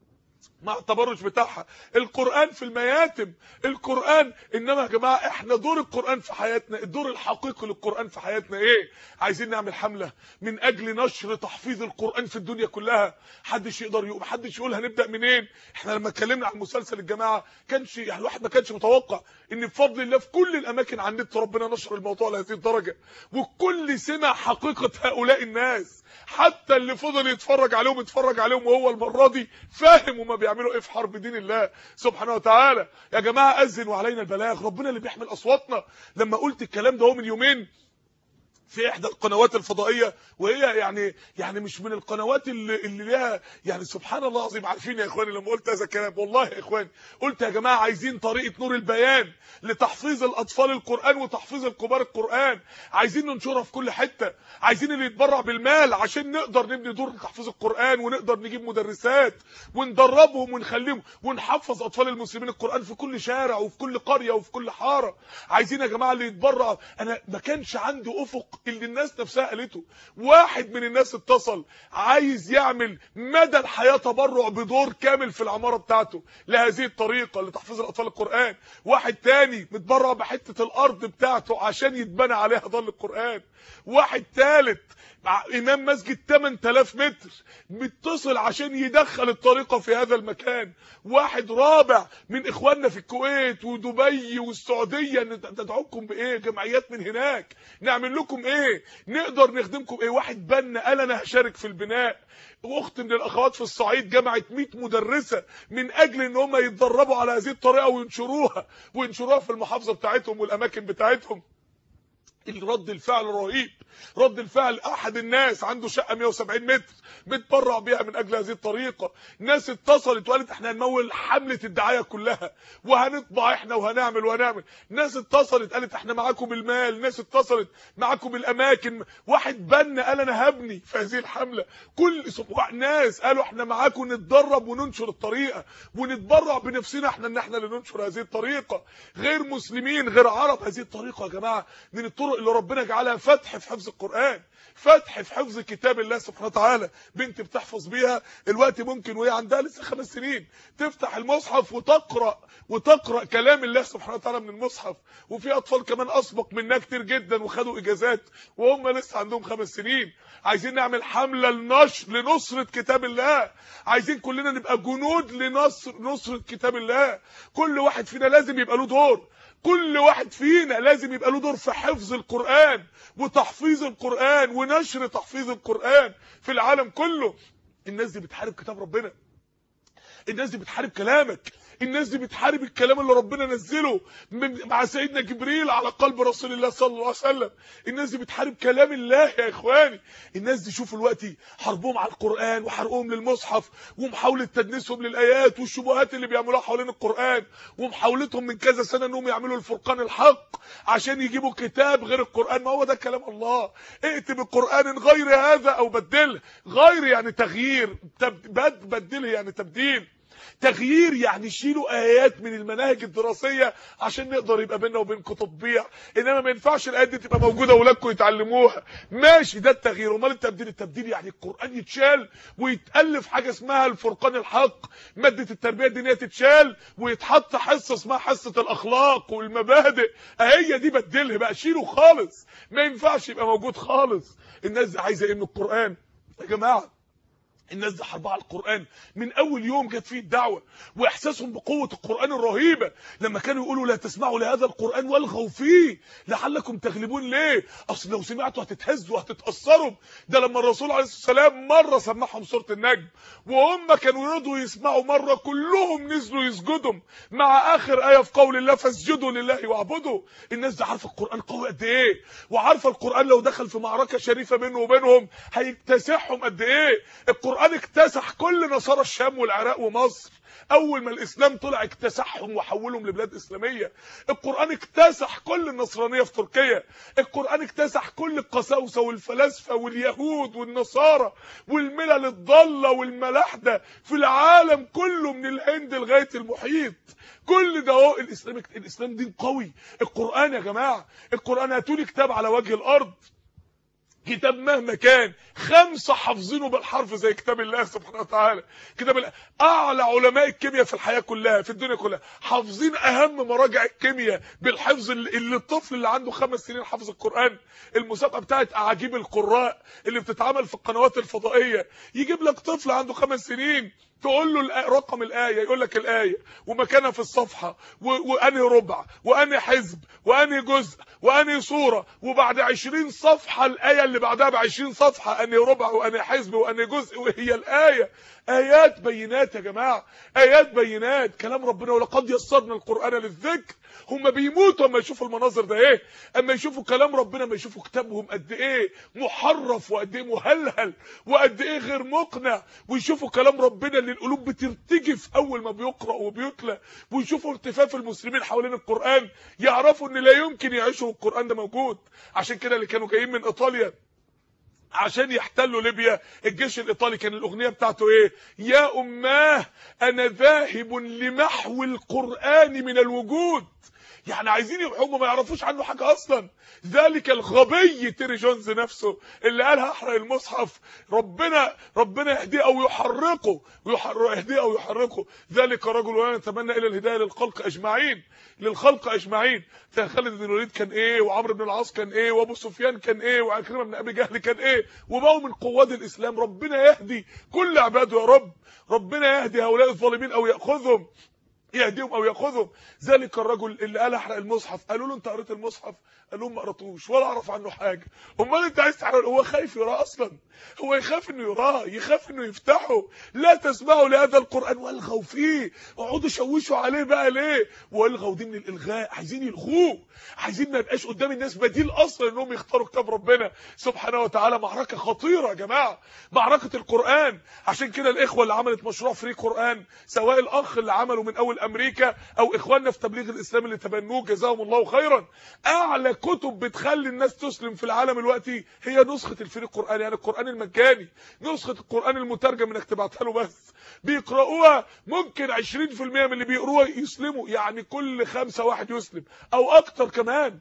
مع التبرج بتاعها. القرآن في المياتم، القرآن. انما يا جماعه احنا دور القرآن في حياتنا، الدور الحقيقي للقرآن في حياتنا ايه؟ عايزين نعمل حمله من اجل نشر تحفيظ القرآن في الدنيا كلها. محدش يقدر يقول، محدش يقول هنبدا منين. احنا لما اتكلمنا عن مسلسل الجماعه كانش يعني الواحد ما كانش متوقع ان بفضل الله في كل الاماكن على النت ربنا نشر الموضوع لهذه الدرجه، والكل سمع حقيقه هؤلاء الناس. حتى اللي فضل يتفرج عليهم وهو المره دي فاهم هما بيعملوا ايه في حرب دين الله سبحانه وتعالى. يا جماعه اذن وعلينا البلاغ، ربنا اللي بيحمل اصواتنا. لما قلت الكلام ده هو من يومين في احدى القنوات الفضائيه، وهي يعني مش من القنوات اللي ليها يعني سبحان الله العظيم. عارفين يا اخواني لما قلت هذا الكلام والله يا اخواني قلت يا جماعه عايزين طريقه نور البيان لتحفيظ الاطفال القران وتحفيظ الكبار القران، عايزين ننشرها في كل حته، عايزين اللي يتبرع بالمال عشان نقدر نبني دور تحفيظ القران، ونقدر نجيب مدرسات وندربهم ونخليهم ونحفظ اطفال المسلمين القران في كل شارع وفي كل قريه وفي كل حاره. عايزين يا جماعه اللي يتبرع. انا ما كانش عندي افق اللي الناس نفسها قالته. واحد من الناس اتصل عايز يعمل مدى الحياه تبرع بدور كامل في العماره بتاعته لهذه الطريقه لتحفيظ الاطفال القران. واحد تاني متبرع بحته الارض بتاعته عشان يتبنى عليها ظل القران. واحد ثالث امام مسجد 8000 متر متصل عشان يدخل الطريقه في هذا المكان. واحد رابع من اخواننا في الكويت ودبي والسعوديه، ندعوكم بايه؟ جمعيات من هناك، نعمل لكم ايه؟ نقدر نخدمكم ايه؟ واحد بنا قال انا هشارك في البناء. واخت من الاخوات في الصعيد جمعت 100 مدرسه من اجل ان هم يتدربوا على هذه الطريقه وينشروها في المحافظه بتاعتهم والاماكن بتاعتهم. الرد الفعل رهيب. رد الفعل احد الناس عنده شقه 170 متر متبرع بيها من اجل هذه الطريقه. ناس اتصلت وقالت احنا هنمول حمله الدعايه كلها وهنطبع احنا وهنعمل. ناس اتصلت قالت احنا معاكم بالمال. ناس اتصلت معاكم بالاماكن. واحد بنا قال انا هبني في هذه الحمله. كل ناس قالوا احنا معاكم نتدرب وننشر الطريقه ونتبرع بنفسنا احنا ان احنا اللي ننشر هذه الطريقه. غير مسلمين غير عرب. هذه الطريقه يا جماعه من الطرق اللي ربنا جعلها فتح في حفظ القرآن، فتح في حفظ كتاب الله سبحانه وتعالى. بنت بتحفظ بيها الوقت ممكن وهي عندها لسه 5 سنين تفتح المصحف وتقرأ كلام الله سبحانه وتعالى من المصحف. وفي اطفال كمان اسبق منها كتير جدا وخدوا اجازات وهم لسه عندهم 5 سنين. عايزين نعمل حملة لنصرة كتاب الله. عايزين كلنا نبقى جنود لنصرة كتاب الله. كل واحد فينا لازم يبقى له دور. كل واحد فينا لازم يبقى له دور في حفظ القرآن وتحفيظ القرآن ونشر تحفيظ القرآن في العالم كله. الناس دي بتحارب كتاب ربنا، الناس دي بتحارب كلامك، الناس دي بتحارب الكلام اللي ربنا نزله مع سيدنا جبريل على قلب رسول الله صلى الله عليه وسلم. الناس دي بتحارب كلام الله يا اخواني. الناس دي شوفوا الوقت حربهم على القرآن وحرقهم للمصحف ومحاولة تدنيسهم للآيات والشبهات اللي بيعملوها حوالين القرآن ومحاولتهم من كذا سنة انهم يعملوا الفرقان الحق عشان يجيبوا كتاب غير القرآن. ما هو ده كلام الله. ائت بقرآن غير هذا او بدله. غير يعني تغيير، بدله يعني تبديل، تغيير يعني شيلوا ايات من المناهج الدراسيه عشان نقدر يبقى بيننا وبينكم تطبيع. انما ما ينفعش الايات دي تبقى موجوده واولادكم يتعلموها. ماشي ده التغيير. امال التبديل؟ التبديل يعني القران يتشال ويتالف حاجه اسمها الفرقان الحق. ماده التربيه الدينيه تتشال ويتحط حصه اسمها حصه الاخلاق والمبادئ. هي دي بدلها بقى، شيله خالص. ما ينفعش يبقى موجود خالص. الناس دي عايزه ايه من القران يا جماعه؟ الناس دي حربها على القرآن من اول يوم جت فيه الدعوة، واحساسهم بقوة القرآن الرهيبة لما كانوا يقولوا لا تسمعوا لهذا القرآن والغوا فيه لعلكم تغلبون. ليه؟ اصل لو سمعتوا هتتهزوا هتتأثروا. ده لما الرسول عليه الصلاة والسلام مرة سمعهم سورة النجم وهم كانوا يريدوا يسمعوا مرة كلهم نزلوا يسجدوا مع اخر آية في قول الله فاسجدوا لله واعبدوا. الناس دي عارفة القرآن قوي قد ايه، وعارفة القرآن لو دخل في معركة شريفة بينه وبينهم هيكتسحهم قد ايه. القرآن اكتسح كل نصارى الشام والعراق ومصر. اول ما الاسلام طلع اكتسحهم وحولهم لبلاد اسلاميه. القرآن اكتسح كل النصرانيه في تركيا. القرآن اكتسح كل القساوسه والفلاسفه واليهود والنصارى والملل الضاله والملاحده في العالم كله من الهند لغايه المحيط. كل ده هو الاسلام دين قوي. القرآن يا جماعه، القرآن هاتولي كتاب على وجه الارض، كتاب مهما كان 5 حافظينه بالحرف زي كتاب الله سبحانه وتعالى. كتاب الله اعلى علماء الكيمياء في الحياه كلها في الدنيا كلها حافظين اهم مراجع الكيمياء بالحفظ. اللي الطفل اللي عنده 5 سنين حافظ القرآن. المسابقه بتاعت اعاجيب القراء اللي بتتعمل في القنوات الفضائيه، يجيب لك طفل عنده 5 سنين تقول له رقم الآية يقول لك الآية ومكانها في الصفحة وأنهي ربع وأنهي حزب وأنهي جزء وأنهي صورة، وبعد 20 صفحة الآية اللي بعدها ب20 صفحة أنهي ربع وأنهي حزب وأنهي جزء وهي الآية. ايات بينات يا جماعه، ايات بينات كلام ربنا. ولقد يسرنا القران للذكر. هم بيموتوا اما يشوفوا المناظر ده ايه، اما يشوفوا كلام ربنا، اما يشوفوا كتابهم قد ايه محرف وقد ايه مهلهل وقد ايه غير مقنع، ويشوفوا كلام ربنا اللي القلوب بترتجف اول ما بيقرأ وبيتلى، ويشوفوا التفاف المسلمين حوالين القرآن، يعرفوا ان لا يمكن يعيشوا القرآن ده موجود. عشان كده اللي كانوا جايين من ايطاليا عشان يحتلوا ليبيا، الجيش الايطالي كان الاغنيه بتاعته ايه؟ يا اماه انا ذاهب لمحو القرآن من الوجود. يعني عايزين يبقوا ما يعرفوش عنه حاجه اصلا. ذلك الغبي تيري جونز نفسه اللي قال هحرق المصحف، ربنا يهديه او يحرقه، يهديه او يحرقه. ذلك رجل وانا نتمنى الى الهدايه للخلق اجمعين، للخلق اجمعين. خالد بن الوليد كان ايه، وعمرو بن العاص كان ايه، وابو سفيان كان ايه، وعكرمه بن ابي جهل كان ايه، وبقوا من قواد الاسلام. ربنا يهدي كل عباده يا رب، ربنا يهدي هؤلاء الظالمين او ياخذهم، يهديهم او ياخذهم. ذلك الرجل اللي قال احرق المصحف، قالوا له انت قريت المصحف؟ قال لهم ما قراتوش ولا اعرف عنه حاجه. امال انت عايز تحرق؟ هو خايف يراه اصلا، هو يخاف انه يراه، يخاف انه يفتحه. لا تسمعوا لهذا القران والغوا فيه، اقعدوا شوشوا عليه بقى ليه؟ والغوا دي من الالغاء، عايزين يلغوه، عايزين ما يبقاش قدام الناس بديل اصلا انهم يختاروا كتاب ربنا سبحانه وتعالى. معركه خطيره يا جماعه، معركه القران. عشان كده الاخوه اللي عملت مشروع فري قران، سواء الاخ اللي عمله من اول امريكا او اخواننا في تبليغ الاسلام اللي تبنوه جزاهم الله خيرا، اعلى كتب بتخلي الناس تسلم في العالم دلوقتي هي نسخه الفري قران، يعني القران المجاني، نسخه القران المترجم انك تبعتها له بس بيقراوها. ممكن 20% من اللي بيقروها يسلموا، يعني كل 5 واحد يسلم او اكتر كمان.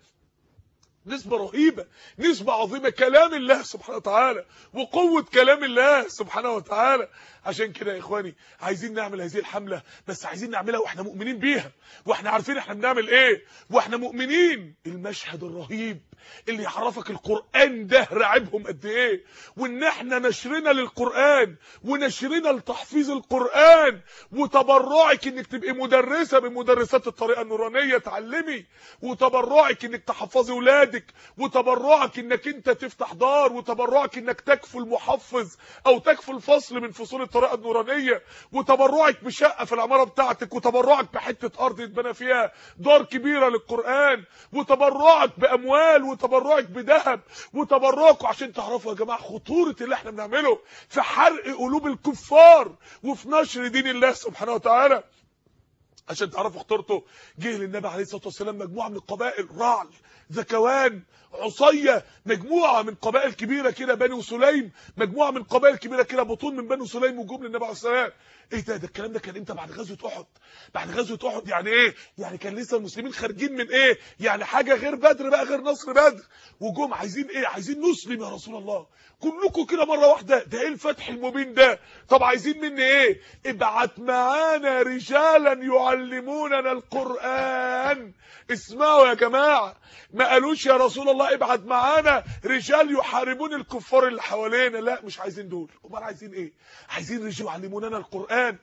نسبة رهيبة، نسبة عظيمة. كلام الله سبحانه وتعالى وقوة كلام الله سبحانه وتعالى. عشان كده يا اخواني عايزين نعمل هذه الحملة، بس عايزين نعملها واحنا مؤمنين بيها، واحنا عارفين احنا بنعمل ايه، واحنا مؤمنين. المشهد الرهيب اللي يعرفك القرآن ده رعبهم قد ايه، وان احنا نشرنا للقرآن ونشرنا لتحفيظ القرآن، وتبرعك انك تبقي مدرسة من مدرسات الطريقة النورانية تعلمي، وتبرعك انك تحفظي ولادك، وتبرعك انك انت تفتح دار، وتبرعك انك تكفل محفظ او تكفل فصل من فصول الطريقة النورانية، وتبرعك بشقة في العمارة بتاعتك، وتبرعك بحتة ارض يتبنى فيها دار كبيرة للقرآن، وتبرعك باموال، وتبرعك بذهب، وتبرعك. عشان تعرفوا يا جماعة خطورة اللي احنا بنعمله في حرق قلوب الكفار وفي نشر دين الله سبحانه وتعالى. عشان تعرفوا خطورته، جه للنبي عليه الصلاه والسلام مجموعه من القبائل، رعل، ذكوان، عصيه، مجموعه من قبائل كبيره كده، بني سليم، مجموعه من قبائل كبيره كده، بطون من بني سليم، وجم للنبي عليه الصلاه والسلام. ايه ده الكلام ده كان امتى؟ بعد غزوه احد. بعد غزوه احد يعني ايه؟ يعني كان لسه المسلمين خارجين من ايه؟ يعني حاجه غير بدر بقى، غير نصر بدر. وجم عايزين ايه؟ عايزين نسلم يا رسول الله كلكم كده مره واحده. ده ايه الفتح المبين ده؟ طب عايزين مني ايه؟ ابعت معانا رجالا يعلموننا القرآن. اسمعوا يا جماعه، ما قالوش يا رسول الله ابعت معانا رجال يحاربون الكفار اللي حوالينا، لا مش عايزين دول. امال عايزين ايه؟ عايزين رجال يعلموننا القرآن.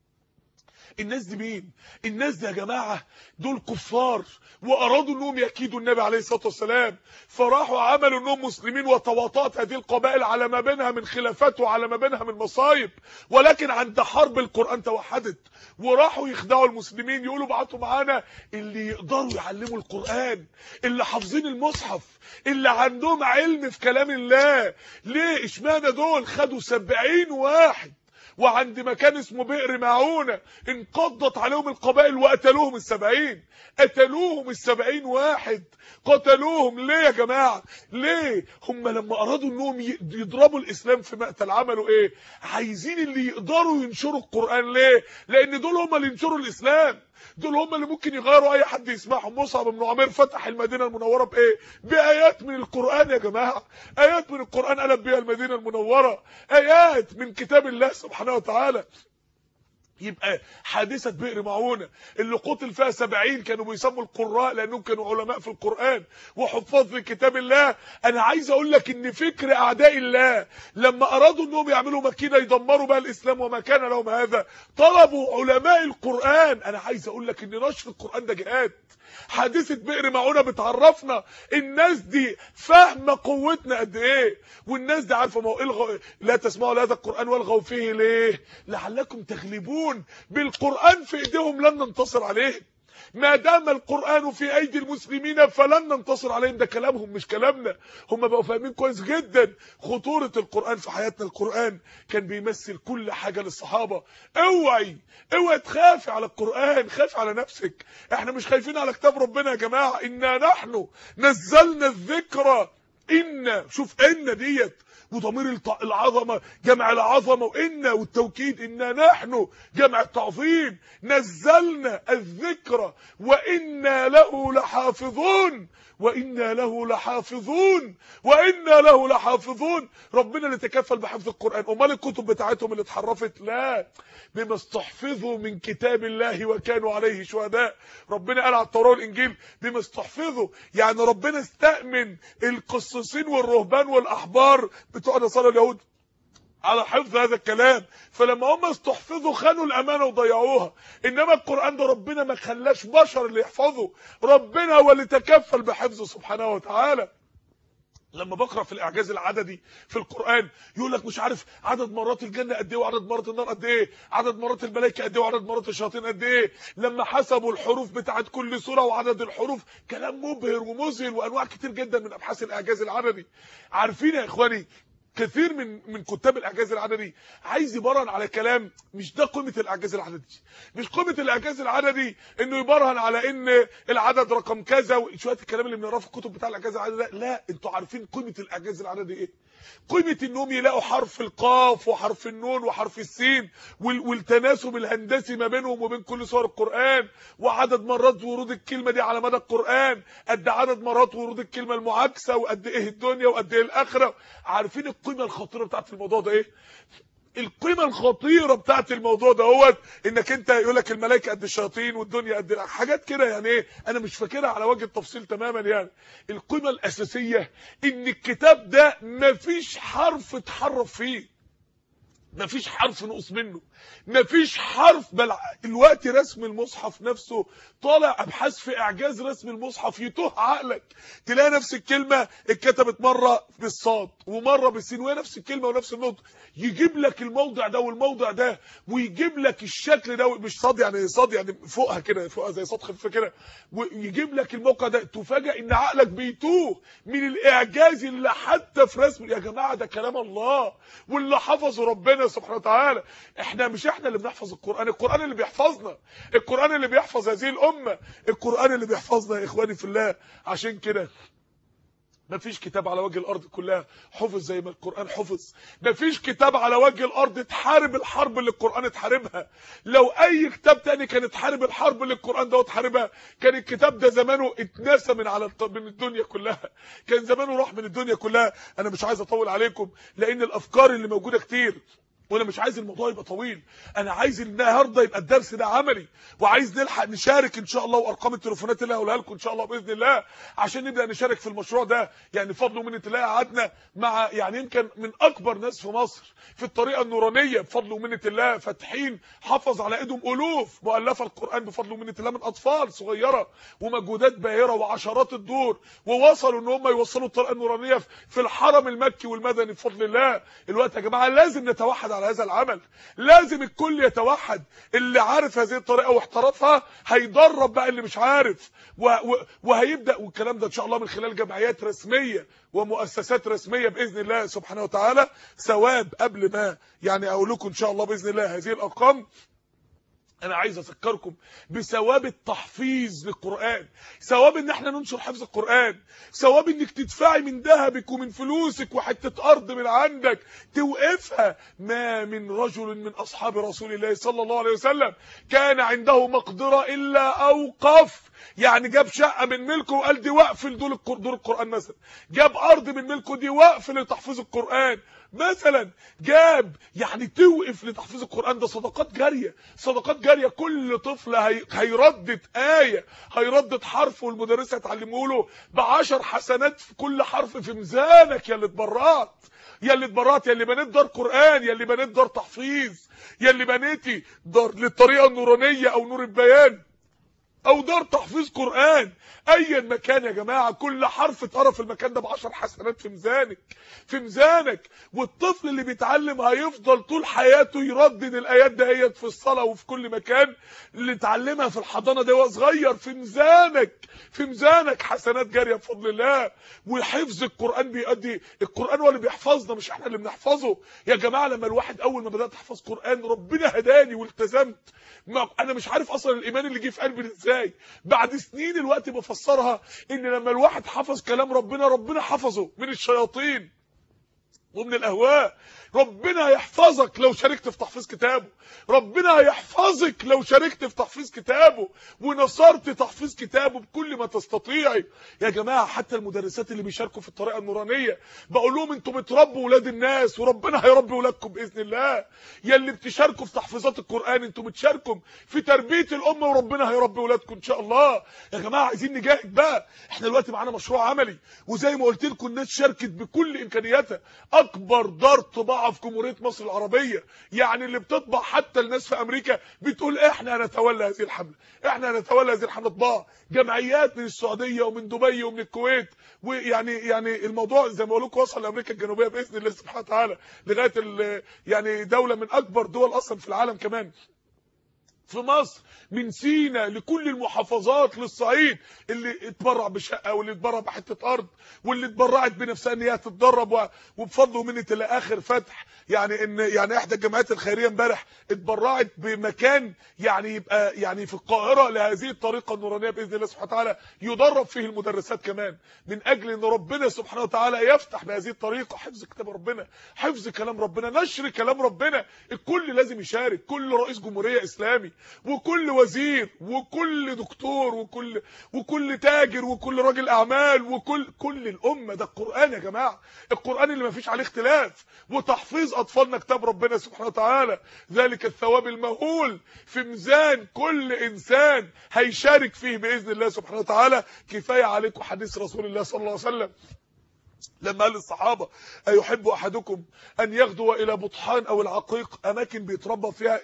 الناس دي مين؟ الناس دي يا جماعه دول كفار، وارادوا انهم يكيدوا النبي عليه الصلاه والسلام، فراحوا عملوا انهم مسلمين، وتواطأت هذه القبائل على ما بينها من خلافات وعلى ما بينها من مصايب، ولكن عند حرب القرآن توحدت، وراحوا يخدعوا المسلمين، يقولوا بعتوا معانا اللي يقدروا يعلموا القرآن، اللي حافظين المصحف، اللي عندهم علم في كلام الله. ليه؟ اشمعنى دول؟ خدوا 70 واحد، وعند مكان اسمه بئر معونة انقضت عليهم القبائل وقتلوهم ال70، قتلوهم ال70 واحد، قتلوهم. ليه يا جماعة؟ ليه؟ هم لما ارادوا انهم يضربوا الاسلام في مقتل عملوا ايه؟ عايزين اللي يقدروا ينشروا القرآن. ليه؟ لان دول هم اللي ينشروا الاسلام، دول هم اللي ممكن يغيروا اي حد يسمعهم. مصعب بن عمير فتح المدينه المنوره بايه؟ بايات من القران يا جماعه، ايات من القران قلب بها المدينه المنوره، ايات من كتاب الله سبحانه وتعالى. يبقى حادثة بئر معونة اللي قتل فيها 70 كانوا بيسموا القراء لانهم كانوا علماء في القرآن وحفاظ لكتاب الله. انا عايز اقول لك ان فكر اعداء الله لما ارادوا انهم يعملوا ماكينه يدمروا بها الاسلام وما كان لهم هذا طلبوا علماء القرآن. انا عايز اقول لك ان نشر القرآن ده جهاد. حادثة بئر معونة بتعرفنا الناس دي فاهمة قوتنا قد ايه، والناس دي عارفة ما هو لا تسمعوا لهذا القرآن والغوا فيه ليه؟ لعلكم تغلبون. بالقرآن في ايديهم لن ننتصر عليهم. ما دام القرآن في ايدي المسلمين فلن ننتصر عليهم. ده كلامهم مش كلامنا. هم بقوا فاهمين كويس جدا خطورة القرآن في حياتنا. القرآن كان بيمثل كل حاجة للصحابة. اوعي تخافي على القرآن، خافي على نفسك. احنا مش خايفين على كتاب ربنا يا جماعة. إنا نحن نزلنا الذكر. شوف إن ديت وضمير العظمة جمع العظمة، وإنا والتوكيد إنا نحن جمع التعظيم نزلنا الذكر وإنا له لحافظون. وإنا له لحافظون وإنا له لحافظون. ربنا اللي تكفل بحفظ القرآن. امال الكتب بتاعتهم اللي اتحرفت؟ لا، بما استحفظوا من كتاب الله وكانوا عليه شهداء. ربنا قال على التوراة والإنجيل بما استحفظوا، يعني ربنا استأمن القسيسين والرهبان والأحبار بتوع نصارى اليهود على حفظ هذا الكلام. فلما هم استحفظوا خانوا الامانه وضيعوها. انما القران ده ربنا ما خلاش بشر اللي يحفظه، ربنا هو اللي تكفل بحفظه سبحانه وتعالى. لما بقرا في الاعجاز العددي في القران يقول لك مش عارف عدد مرات الجنه قد ايه وعدد مرات النار قد ايه، عدد مرات الملائكه قد ايه وعدد مرات الشياطين قد ايه، لما حسبوا الحروف بتاعت كل سوره وعدد الحروف. كلام مبهر ومذهل وانواع كتير جدا من ابحاث الاعجاز العددي. عارفين يا اخواني كثير من كتاب الاعجاز العددي عايز يبرهن على كلام مش ده قيمه الاعجاز العددي. مش قيمه الاعجاز العددي انه يبرهن على ان العدد رقم كذا وشويه الكلام اللي بنقراه في الكتب بتاع الاعجاز العددي. لا، انتوا عارفين قيمه الاعجاز العددي ايه؟ قيمه انهم يلاقوا حرف القاف وحرف النون وحرف السين والتناسب الهندسي ما بينهم وبين كل سور القران، وعدد مرات ورود الكلمه دي على مدى القران قد عدد مرات ورود الكلمه المعاكسه، وقد ايه الدنيا وقد ايه الاخره. عارفين القيمه الخطيره بتاعت الموضوع ده ايه؟ القيمه الخطيره بتاعت الموضوع ده هو انك انت يقول لك الملائكه قد الشياطين والدنيا قد حاجات كده، يعني ايه انا مش فاكرها على وجه التفصيل تماما. يعني القيمه الاساسيه ان الكتاب ده مفيش حرف اتحرف فيه، مفيش حرف نقص منه، مفيش حرف. بل الوقت رسم المصحف نفسه طالع ابحاث في اعجاز رسم المصحف يتوه عقلك. تلاقي نفس الكلمه اتكتبت مره بالصاد ومره بالسين وهي نفس الكلمه ونفس النطق، يجيب لك الموضع ده والموضع ده ويجيب لك الشكل ده، مش صاد يعني صاد يعني فوقها كده، فوقها زي صاد خفيفه كده، ويجيب لك الموقع ده. تفاجئ ان عقلك بيتوه من الاعجاز اللي حتى في رسم. يا جماعه ده كلام الله واللي حفظه ربنا سبحانه وتعالى. مش احنا اللي بنحفظ القرآن، القرآن اللي بيحفظنا، القرآن اللي بيحفظ هذه الأمة، القرآن اللي بيحفظنا يا إخواني في الله. عشان كده مفيش كتاب على وجه الارض كلها حفظ زي ما القرآن حفظ. مفيش كتاب على وجه الارض تحارب الحرب اللي القرآن اتحاربها. لو اي كتاب تاني كان اتحارب الحرب اللي القرآن ده اتحاربها كان الكتاب ده زمانه اتنسى من الدنيا كلها، كان زمانه راح من الدنيا كلها. انا مش عايز اطول عليكم لان الافكار اللي موجودة كتير وانا مش عايز الموضوع يبقى طويل. انا عايز النهارده يبقى الدرس ده عملي، وعايز نلحق نشارك ان شاء الله، وارقام التليفونات اللي هقولها لكم ان شاء الله باذن الله عشان نبدا نشارك في المشروع ده. يعني بفضل ومنه الله قعدنا مع يعني يمكن من اكبر ناس في مصر في الطريقه النورانيه بفضل ومنه الله، فاتحين حفظ على ايدهم الوف مؤلفه القران بفضل ومنه الله من اطفال صغيره ومجهودات باهره وعشرات الدور، ووصلوا ان هم يوصلوا الطريقه النورانيه في الحرم المكي والمدني بفضل الله. الوقت يا جماعه لازم نتوحد على هذا العمل، لازم الكل يتوحد. اللي عارف هذه الطريقه واحترفها هيدرب بقى اللي مش عارف وهيبدا. والكلام ده ان شاء الله من خلال جمعيات رسميه ومؤسسات رسميه باذن الله سبحانه وتعالى. ثواب قبل ما يعني اقول لكم ان شاء الله باذن الله هذه الارقام، انا عايز اذكركم بثواب التحفيظ للقرآن، ثواب ان احنا ننشر حفظ القرآن، ثواب انك تدفعي من ذهبك ومن فلوسك وحته ارض من عندك توقفها. ما من رجل من اصحاب رسول الله صلى الله عليه وسلم كان عنده مقدرة الا اوقف يعني جاب شقه من ملكه وقال دي وقف لدور القران مثلا، جاب ارض من ملكه دي وقف لتحفيظ القران مثلا، جاب يعني توقف لتحفيظ القران. ده صدقات جاريه، صدقات جاريه. كل طفل هيردد ايه، هيردد حرف والمدرسه تعلمه له ب10 حسنات في كل حرف في ميزانك يا اللي اتبرعت، يا اللي اتبرعت، يا اللي بنيت دار قران، يا اللي بنيت دار تحفيظ، يا اللي بنيتي دار للطريقه النورانيه او نور البيان او دار تحفيظ قران. ايا مكان يا جماعه، كل حرف اتقرا في المكان ده ب10 حسنات في ميزانك، في ميزانك. والطفل اللي بيتعلم هيفضل طول حياته يردد الايات دهيت في الصلاه وفي كل مكان. اللي اتعلمها في الحضانه ده وهو صغير في ميزانك، في ميزانك حسنات جاريه بفضل الله. وحفظ القران بيؤدي، القران هو اللي بيحفظنا مش احنا اللي بنحفظه يا جماعه. لما الواحد اول ما بدات احفظ قران ربنا هداني والتزمت، انا مش عارف اصلا الايمان اللي جه في قلبي ازاي بعد سنين الوقت بفسرها، ان لما الواحد حفظ كلام ربنا، ربنا حفظه من الشياطين ومن الاهواء. ربنا هيحفظك لو شاركت في تحفيظ كتابه، ربنا هيحفظك لو شاركت في تحفيظ كتابه ونصرت تحفيظ كتابه بكل ما تستطيعي يا جماعه. حتى المدرسات اللي بيشاركوا في الطريقه النورانيه بقول لهم انتوا بتربوا ولاد الناس وربنا هيربي ولادكم باذن الله. يا اللي بتشاركوا في تحفيظات القران انتوا بتشاركوا في تربيه الامه وربنا هيربي ولادكم ان شاء الله. يا جماعه عايزين نجاهد بقى. احنا دلوقتي معانا مشروع عملي، وزي ما قلت لكم الناس شاركت بكل امكانياتها. اكبر دار طباعه في جمهوريه مصر العربيه، يعني اللي بتطبع حتى الناس في امريكا بتقول احنا هنتولى هذه الحمله، احنا هنتولى هذه الحمله. طباعه جمعيات من السعوديه ومن دبي ومن الكويت، ويعني الموضوع زي ما بقول لكم وصل لامريكا الجنوبيه باذن الله سبحانه وتعالى، لغايه يعني دوله من اكبر دول اصلا في العالم كمان. في مصر من سينا لكل المحافظات للصعيد، اللي اتبرع بشقه واللي اتبرع بحته ارض واللي اتبرعت بنفسها ان هي تتدرب، وبفضل ومنه الى اخر فتح. يعني احدى الجمعيات الخيريه امبارح اتبرعت بمكان يعني يبقى يعني في القاهره لهذه الطريقه النورانيه باذن الله سبحانه وتعالى، يدرب فيه المدرسات كمان، من اجل ان ربنا سبحانه وتعالى يفتح بهذه الطريقه حفظ كتاب ربنا، حفظ كلام ربنا، نشر كلام ربنا. الكل لازم يشارك، كل رئيس جمهوريه اسلامي وكل وزير وكل دكتور وكل تاجر وكل راجل اعمال وكل الامه. ده القران يا جماعه، القران اللي ما فيش عليه اختلاف. وتحفيظ اطفالنا كتاب ربنا سبحانه وتعالى، ذلك الثواب المهول في ميزان كل انسان هيشارك فيه باذن الله سبحانه وتعالى. كفايه عليكم حديث رسول الله صلى الله عليه وسلم لما قال للصحابه: ايحب احدكم ان يغدو الى بطحان او العقيق، اماكن بيتربى فيها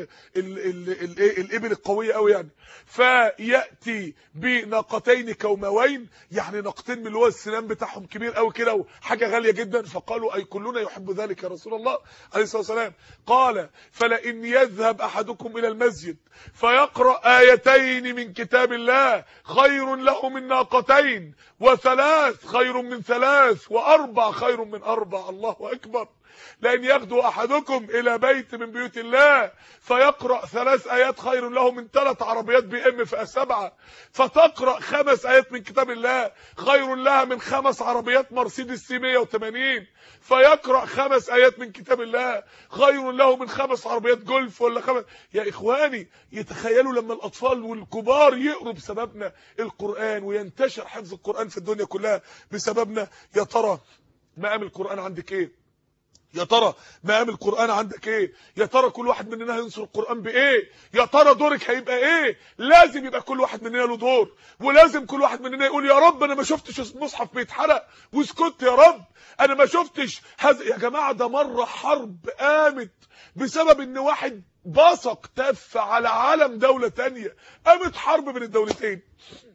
الابل القويه قوي يعني، فياتي بناقتين كوموين، يعني ناقتين من اللي هو السنان بتاعهم كبير قوي كده وحاجه غاليه جدا. فقالوا: اي كلنا يحب ذلك يا رسول الله عليه الصلاه والسلام؟ قال: فلئن يذهب احدكم الى المسجد فيقرا ايتين من كتاب الله خير له من ناقتين، وثلاث خير من ثلاث، واربع خير من اربع. الله اكبر. لان يغدو احدكم الى بيت من بيوت الله فيقرا 3 ايات خير له من 3 عربيات بي ام فئه 7، فتقرا 5 ايات من كتاب الله خير لها من 5 عربيات مرسيدس سي 180، فيقرا 5 ايات من كتاب الله خير له من 5 عربيات جولف ولا 5. يا اخواني يتخيلوا لما الاطفال والكبار يقروا بسببنا القران وينتشر حفظ القران في الدنيا كلها بسببنا. يا ترى مقام القران عندك ايه؟ يا ترى مقام القرآن عندك ايه؟ يا ترى كل واحد مننا هينصر القرآن بايه؟ يا ترى دورك هيبقى ايه؟ لازم يبقى كل واحد مننا له دور، ولازم كل واحد مننا يقول: يا رب انا ما شفتش المصحف بيتحرق واسكت يا رب، انا ما شفتش هذا. يا جماعه ده مره حرب قامت بسبب ان واحد بصق تف على علم دوله ثانيه، قامت حرب بين الدولتين.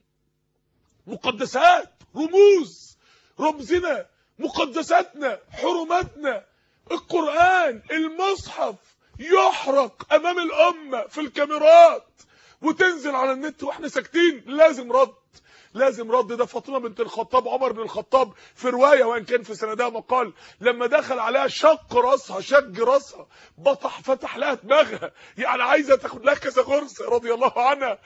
مقدسات، رموز، رمزنا، مقدساتنا، حرماتنا، القرآن، المصحف يحرق امام الامه في الكاميرات وتنزل على النت واحنا ساكتين. لازم رد، لازم رد. ده فاطمه بنت الخطاب عمر بن الخطاب في روايه وان كان في سندها مقال، لما دخل عليها شق راسها شج راسها فتح لها دماغها، يعني عايزه تاخد لها كذا غرزه رضي الله عنها.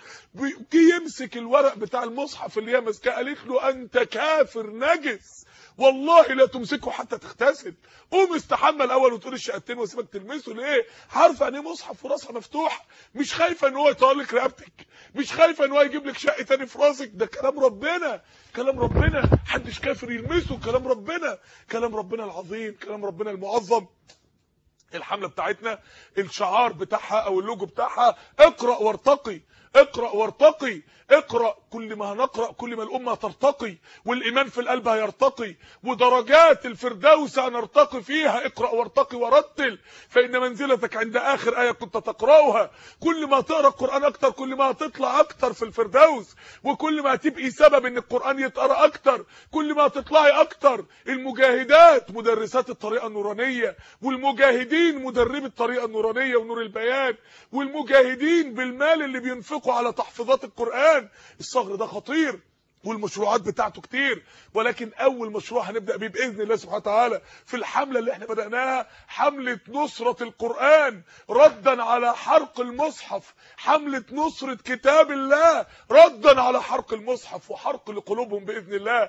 يمسك الورق بتاع المصحف اللي هي ماسكاه، قالت له انت كافر نجس والله لا تمسكه حتى تغتسل، قوم استحمى الاول وتقول الشهادتين وسيبك تلمسه ليه؟ عارفه يعني ايه مصحف وراسها مفتوحه؟ مش خايفه ان هو يطلق رقبتك؟ مش خايفه ان هو يجيب لك شق تاني في راسك؟ ده كلام ربنا، كلام ربنا، محدش كافر يلمسه، كلام ربنا، كلام ربنا العظيم، كلام ربنا المعظم. الحمله بتاعتنا الشعار بتاعها او اللوجو بتاعها اقرأ وارتقي، اقرأ وارتقي، اقرأ، كل ما هنقرأ كل ما الأمة ترتقي، والإيمان في القلب هيرتقي، ودرجات الفردوس هنرتقي فيها. اقرأ وارتقي ورتل فإن منزلتك عند آخر آية كنت تقرأها. كل ما تقرأ القرآن أكتر كل ما هتطلع أكتر في الفردوس، وكل ما هتبقي سبب إن القرآن يتقرأ أكتر كل ما هتطلعي أكتر. المجاهدات مدرسات الطريقة النورانية، والمجاهدين مدربي الطريقة النورانية ونور البيان، والمجاهدين بالمال اللي بينفقوا على تحفيظات القرآن. الصغر ده خطير والمشروعات بتاعته كتير، ولكن اول مشروع هنبدا بيه باذن الله سبحانه وتعالى في الحمله اللي احنا بداناها، حمله نصره القران ردا على حرق المصحف، حمله نصره كتاب الله ردا على حرق المصحف وحرق لقلوبهم باذن الله.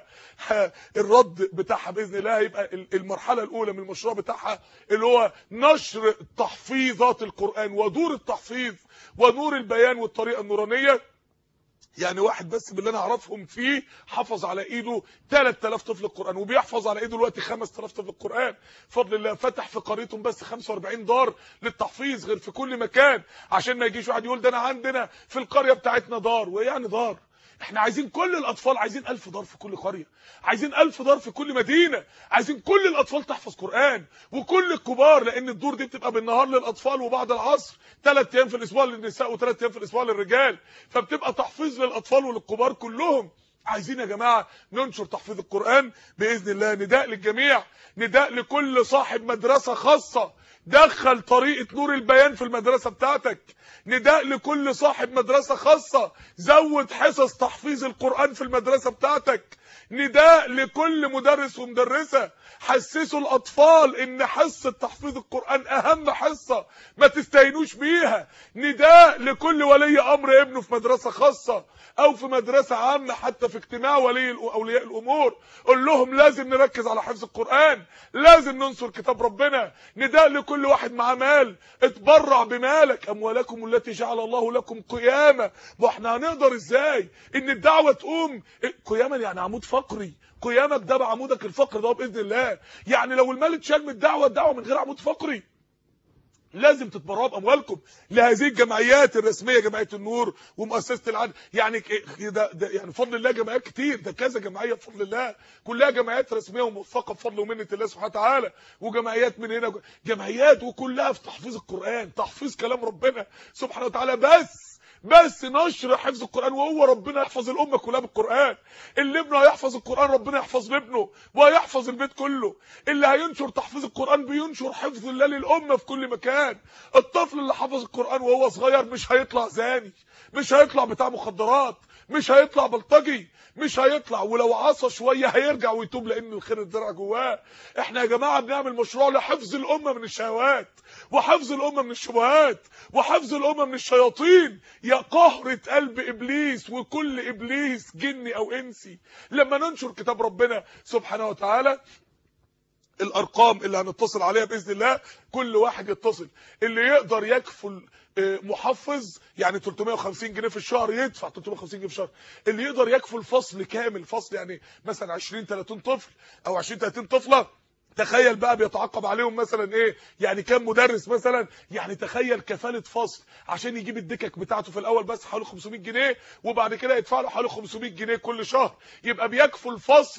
الرد بتاعها باذن الله هيبقى المرحله الاولى من المشروع بتاعها اللي هو نشر تحفيظات القران ودور التحفيظ ونور البيان والطريقه النورانيه. يعني واحد بس باللي انا اعرفهم فيه حفظ على ايده 3000 طفل القران، وبيحفظ على ايده دلوقتي 5000 طفل القران بفضل الله. فتح في قريتهم بس 45 دار للتحفيظ غير في كل مكان، عشان ما يجيش واحد يقول ده انا عندنا في القريه بتاعتنا دار. وايه يعني دار؟ احنا عايزين كل الاطفال، عايزين 1000 دار في كل قريه، عايزين 1000 دار في كل مدينه، عايزين كل الاطفال تحفظ قران وكل الكبار، لان الدور دي بتبقى بالنهار للاطفال وبعد العصر 3 ايام في الاسبوع للنساء و3 ايام في الاسبوع للرجال، فبتبقى تحفيظ للاطفال وللكبار كلهم. عايزين يا جماعه ننشر تحفيظ القران باذن الله. نداء للجميع، نداء لكل صاحب مدرسه خاصه دخل طريقه نور البيان في المدرسه بتاعتك، نداء لكل صاحب مدرسه خاصه زود حصص تحفيظ القران في المدرسه بتاعتك، نداء لكل مدرس ومدرسه حسسوا الاطفال ان حصه تحفيظ القران اهم حصه ما تستهينوش بيها، نداء لكل ولي امر ابنه في مدرسه خاصه او في مدرسه عامه، حتى في اجتماع اولياء الامور قول لهم لازم نركز على حفظ القران، لازم ننصر كتاب ربنا. نداء لكل واحد معاه مال، اتبرع بمالك، اموالكم التي جعل الله لكم قياما. واحنا هنقدر ازاي ان الدعوه تقوم قياما؟ يعني عمود فقري، قيامك ده بعمودك الفقري ده باذن الله. يعني لو المال اتشال من الدعوه من غير عمود فقري، لازم تتبرعوا باموالكم لهذه الجمعيات الرسميه، جمعيه النور ومؤسسه العدل. يعني ده يعني بفضل الله جمعيات كتير، ده كذا جمعيه بفضل الله، كلها جمعيات رسميه وموفقه بفضل ومنه الله سبحانه وتعالى، وجمعيات من هنا جمعيات، وكلها في تحفيظ القران، تحفيظ كلام ربنا سبحانه وتعالى. بس نشر حفظ القرآن، وهو ربنا يحفظ الأمة كلها بالقرآن. اللي ابنه هيحفظ القرآن ربنا يحفظ لابنه وهيحفظ البيت كله. اللي هينشر تحفيظ القرآن بينشر حفظ الله للأمة في كل مكان. الطفل اللي حفظ القرآن وهو صغير مش هيطلع زاني، مش هيطلع بتاع مخدرات، مش هيطلع بلطجي، مش هيطلع، ولو عصى شويه هيرجع ويتوب لان الخير اتزرع جواه. احنا يا جماعه بنعمل مشروع لحفظ الامه من الشهوات، وحفظ الامه من الشبهات، وحفظ الامه من الشياطين. يا قهرة قلب ابليس وكل ابليس جني او انسي لما ننشر كتاب ربنا سبحانه وتعالى. الارقام اللي هنتصل عليها باذن الله، كل واحد يتصل، اللي يقدر يكفل محفظ يعني 350 جنيه في الشهر يدفع 350 جنيه في الشهر، اللي يقدر يكفل فصل كامل، فصل يعني مثلا 20 30 طفل او 20 30 طفله، تخيل بقى بيتعاقب عليهم مثلا ايه، يعني كام مدرس مثلا، يعني تخيل كفاله فصل عشان يجيب الدكك بتاعته في الاول بس حوالي 500 جنيه، وبعد كده يدفع له حوالي 500 جنيه كل شهر، يبقى بيكفل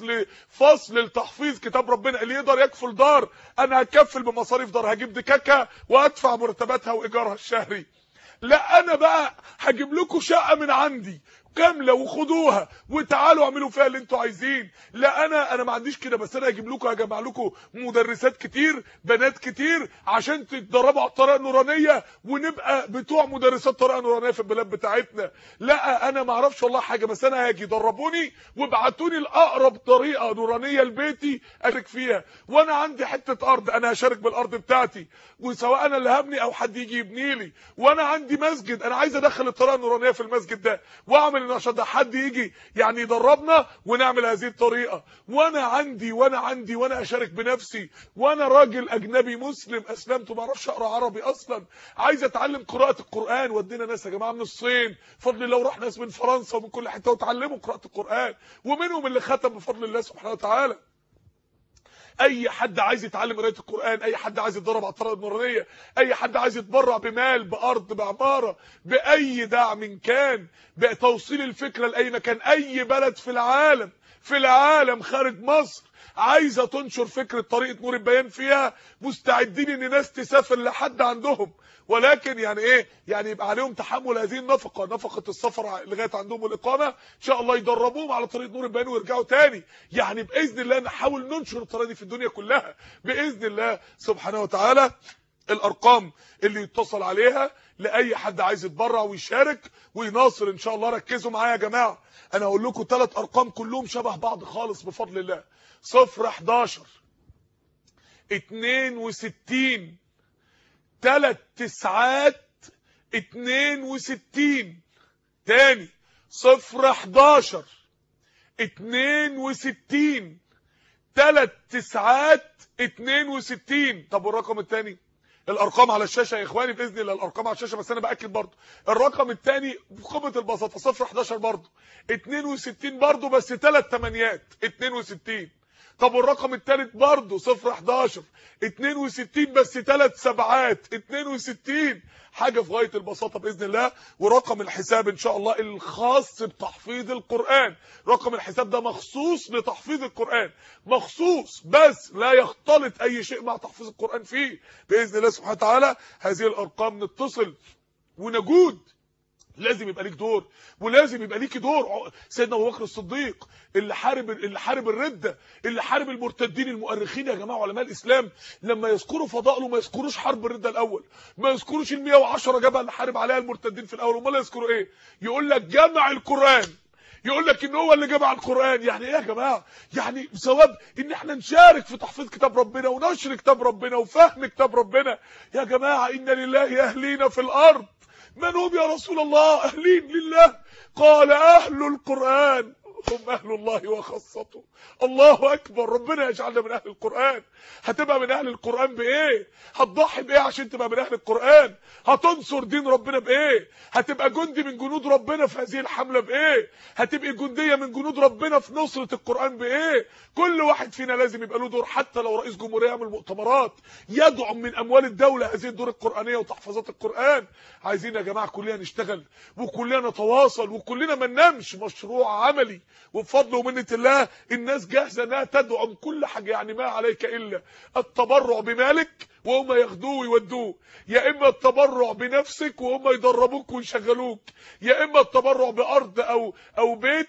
فصل لتحفيظ كتاب ربنا. اللي يقدر يكفل دار، انا هتكفل بمصاريف دار، هجيب دككها وادفع مرتباتها وايجارها الشهري. لا انا بقى هجيب لكم شقه من عندي كامله وخدوها وتعالوا اعملوا فيها اللي انتوا عايزين. لا انا ما عنديش كده، بس انا هجيب لكم، هجمع لكم مدرسات كتير، بنات كتير، عشان تتدربوا على الطريقه النورانيه ونبقى بتوع مدرسات طريقه نورانيه في البلاد بتاعتنا. لا انا ما اعرفش والله حاجه، بس انا هاجي دربوني وابعتوني لاقرب طريقه نورانيه لبيتي اشارك فيها. وانا عندي حته ارض انا هشارك بالارض بتاعتي، وسواء انا اللي هبني او حد يجي يبني لي. وانا عندي مسجد انا عايز ادخل الطريقه النورانيه في المسجد ده واعمل النشاط ده، حد يجي يعني يدربنا ونعمل هذه الطريقه. وانا اشارك بنفسي، وانا راجل اجنبي مسلم اسلمت وما اعرفش اقرا عربي اصلا، عايز اتعلم قراءه القران. ودينا ناس يا جماعه من الصين بفضل الله، وراح ناس من فرنسا ومن كل حته وتعلموا قراءه القران، ومنهم اللي ختم بفضل الله سبحانه وتعالى. اي حد عايز يتعلم قراءه القران، اي حد عايز يتدرب على الطريقه النورانيه، اي حد عايز يتبرع بمال، بارض، بعماره، باي دعم كان، بتوصيل الفكره لاي مكان، اي بلد في العالم خارج مصر عايزه تنشر فكره طريقه نور البيان فيها، مستعدين ان ناس تسافر لحد عندهم، ولكن يعني ايه؟ يعني يبقى عليهم تحمل هذه النفقه، نفقه السفر لغايه عندهم والاقامه، ان شاء الله يدربوهم على طريقه نور البيان ويرجعوا تاني. يعني باذن الله نحاول ننشر الطريقه دي في الدنيا كلها باذن الله سبحانه وتعالى. الارقام اللي يتصل عليها لاي حد عايز يتبرع ويشارك ويناصر ان شاء الله. ركزوا معايا يا جماعه، انا هقول لكم 3 ارقام كلهم شبه بعض خالص بفضل الله. 011 62 3 9 62 تاني 011 62 3 9 62. طب والرقم الثاني؟ الارقام على الشاشه يا اخواني باذن الله، الارقام على الشاشه، بس انا باكد برضه الرقم الثاني بقمه البساطه 011 برضه 62 برضه، بس 3 8 62. طب والرقم الثالث برضه 011 62 بس 3 سبعات 62. حاجه في غايه البساطه باذن الله. ورقم الحساب ان شاء الله الخاص بتحفيظ القران، رقم الحساب ده مخصوص لتحفيظ القران، مخصوص، بس لا يختلط اي شيء مع تحفيظ القران فيه باذن الله سبحانه وتعالى. هذه الارقام نتصل ونجود. لازم يبقى ليك دور، ولازم يبقى ليكي دور. سيدنا ابو بكر الصديق اللي حارب الرده، اللي حارب المرتدين. المؤرخين يا جماعه علماء الاسلام لما يذكروا فضائله ما يذكروش حرب الرده الاول، ما يذكروش ال 110 جبهه اللي حارب عليها المرتدين في الاول، امال يذكروا ايه؟ يقول لك جمع القران، يقول لك ان هو اللي جمع القران. يعني ايه يا جماعه؟ يعني بثواب ان احنا نشارك في تحفيظ كتاب ربنا ونشر كتاب ربنا وفهم كتاب ربنا. يا جماعه ان لله اهلين في الارض. من هم يا رسول الله اهلين لله؟ قال اهل القران هم اهل الله وخاصته. الله اكبر، ربنا يجعلنا من اهل القران. هتبقى من اهل القران بايه؟ هتضحي بايه عشان تبقى من اهل القران؟ هتنصر دين ربنا بايه؟ هتبقى جندي من جنود ربنا في هذه الحمله بايه؟ هتبقى جنديه من جنود ربنا في نصره القران بايه؟ كل واحد فينا لازم يبقى له دور، حتى لو رئيس جمهوريه يعمل مؤتمرات يدعم من اموال الدوله هذه الدور القرانيه وتحفيظات القران. عايزين يا جماعه كلنا نشتغل وكلنا نتواصل وكلنا ما ننامش. مشروع عملي وبفضل ومنه الله الناس جاهزه انها تدعم كل حاجه. يعني ما عليك الا التبرع بمالك وهم ياخدوه ويودوه، يا اما التبرع بنفسك وهم يدربوك ويشغلوك، يا اما التبرع بارض او بيت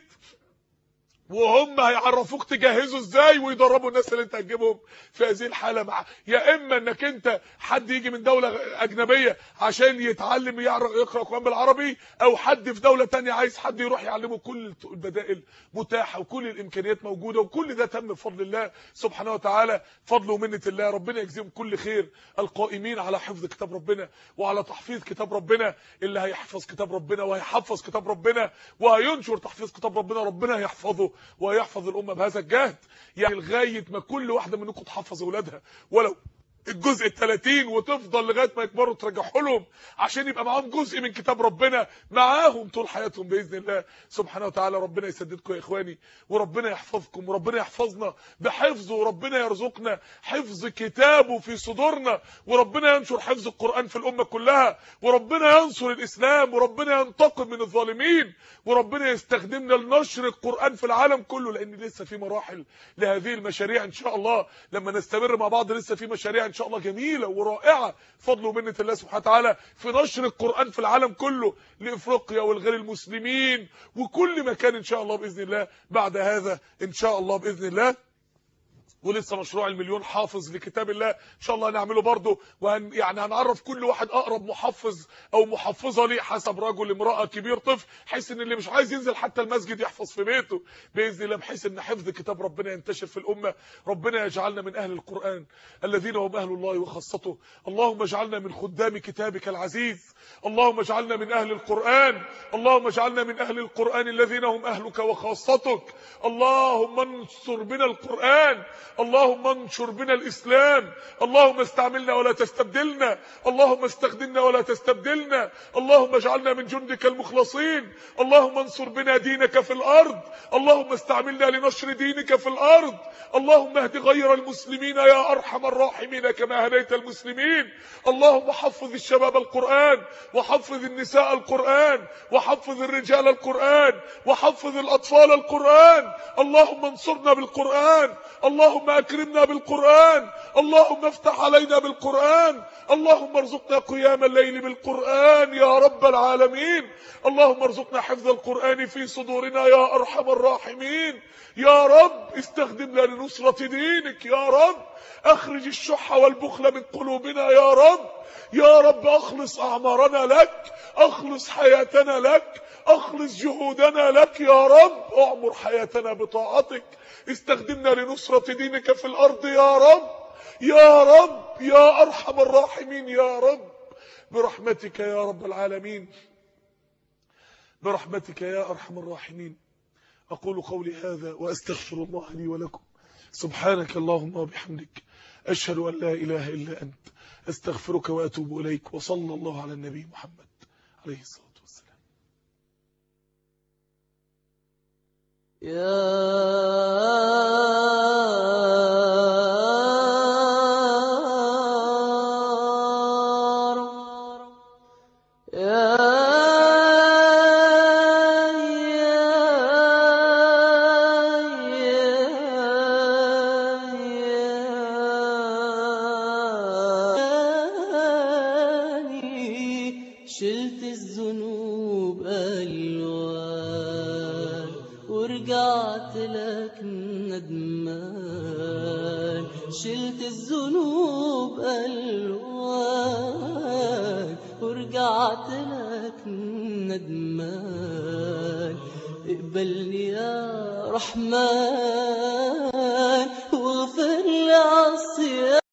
وهم هيعرفوك تجهزه ازاي ويدربوا الناس اللي انت هتجيبهم في هذه الحاله مع، يا اما انك انت حد يجي من دوله اجنبيه عشان يتعلم يقرا القران بالعربي، او حد في دوله ثانيه عايز حد يروح يعلمه. كل البدائل متاحه وكل الامكانيات موجوده، وكل ده تم بفضل الله سبحانه وتعالى، فضل ومنه الله. ربنا يجزيهم كل خير القائمين على حفظ كتاب ربنا وعلى تحفيظ كتاب ربنا. اللي هيحفظ كتاب ربنا وهيحفظ كتاب ربنا وهينشر تحفيظ كتاب ربنا، ربنا هيحفظه ويحفظ الامه بهذا الجهد. يعني لغايه ما كل واحده منكم تحفظ اولادها ولو الجزء ال30 وتفضل لغايه ما يكبروا ترجعوا لهم عشان يبقى معاهم جزء من كتاب ربنا معاهم طول حياتهم باذن الله سبحانه وتعالى. ربنا يسددكم يا اخواني، وربنا يحفظكم، وربنا يحفظنا بحفظه، وربنا يرزقنا حفظ كتابه في صدورنا، وربنا ينشر حفظ القرآن في الامه كلها، وربنا ينصر الاسلام، وربنا ينتقم من الظالمين، وربنا يستخدمنا لنشر القرآن في العالم كله. لان لسه في مراحل لهذه المشاريع ان شاء الله، لما نستمر مع بعض لسه في مشاريع ان شاء الله جميلة ورائعة، فضل ومنة الله سبحانه وتعالى في نشر القرآن في العالم كله، لإفريقيا والغير المسلمين وكل مكان إن شاء الله بإذن الله. بعد هذا إن شاء الله بإذن الله، ولسه مشروع المليون حافظ لكتاب الله ان شاء الله هنعمله برضه، يعني هنعرف كل واحد اقرب محفظ او محفظه ليه، حسب رجل، امراه، كبير، طفل، بحيث ان اللي مش عايز ينزل حتى المسجد يحفظ في بيته باذن الله، بحيث ان حفظ كتاب ربنا ينتشر في الامه. ربنا يجعلنا من اهل القران الذين هم اهل الله وخاصته. اللهم اجعلنا من خدام كتابك العزيز، اللهم اجعلنا من اهل القران، اللهم اجعلنا من اهل القران الذين هم اهلك وخاصتك. اللهم انصر بنا القران، اللهم انشر بنا الإسلام، اللهم استعملنا ولا تستبدلنا، اللهم استخدمنا ولا تستبدلنا، اللهم اجعلنا من جندك المخلصين، اللهم انصر بنا دينك في الأرض، اللهم استعملنا لنشر دينك في الأرض، اللهم اهد غير المسلمين يا أرحم الراحمين كما هديت المسلمين، اللهم حفظ الشباب القرآن، وحفظ النساء القرآن، وحفظ الرجال القرآن، وحفظ الأطفال القرآن، اللهم انصرنا بالقرآن، اللهم اكرمنا بالقرآن، اللهم افتح علينا بالقرآن، اللهم ارزقنا قيام الليل بالقرآن يا رب العالمين، اللهم ارزقنا حفظ القرآن في صدورنا يا ارحم الراحمين، يا رب استخدمنا لنصرة دينك، يا رب اخرج الشح والبخل من قلوبنا، يا رب، يا رب اخلص اعمارنا لك، اخلص حياتنا لك، اخلص جهودنا لك، يا رب اعمر حياتنا بطاعتك، استخدمنا لنصرة دينك في الأرض يا رب، يا رب يا أرحم الراحمين، يا رب برحمتك يا رب العالمين، برحمتك يا أرحم الراحمين. أقول قولي هذا وأستغفر الله لي ولكم. سبحانك اللهم وبحمدك، أشهد أن لا إله إلا أنت، أستغفرك وأتوب إليك. وصلى الله على النبي محمد عليه الصلاة والسلام. شلت الذنوب ألوان ورجعت لك ندمان، شلت الذنوب ألوان ورجعت لك ندمان، اقبلني يا رحمن واغفر لي عصيان.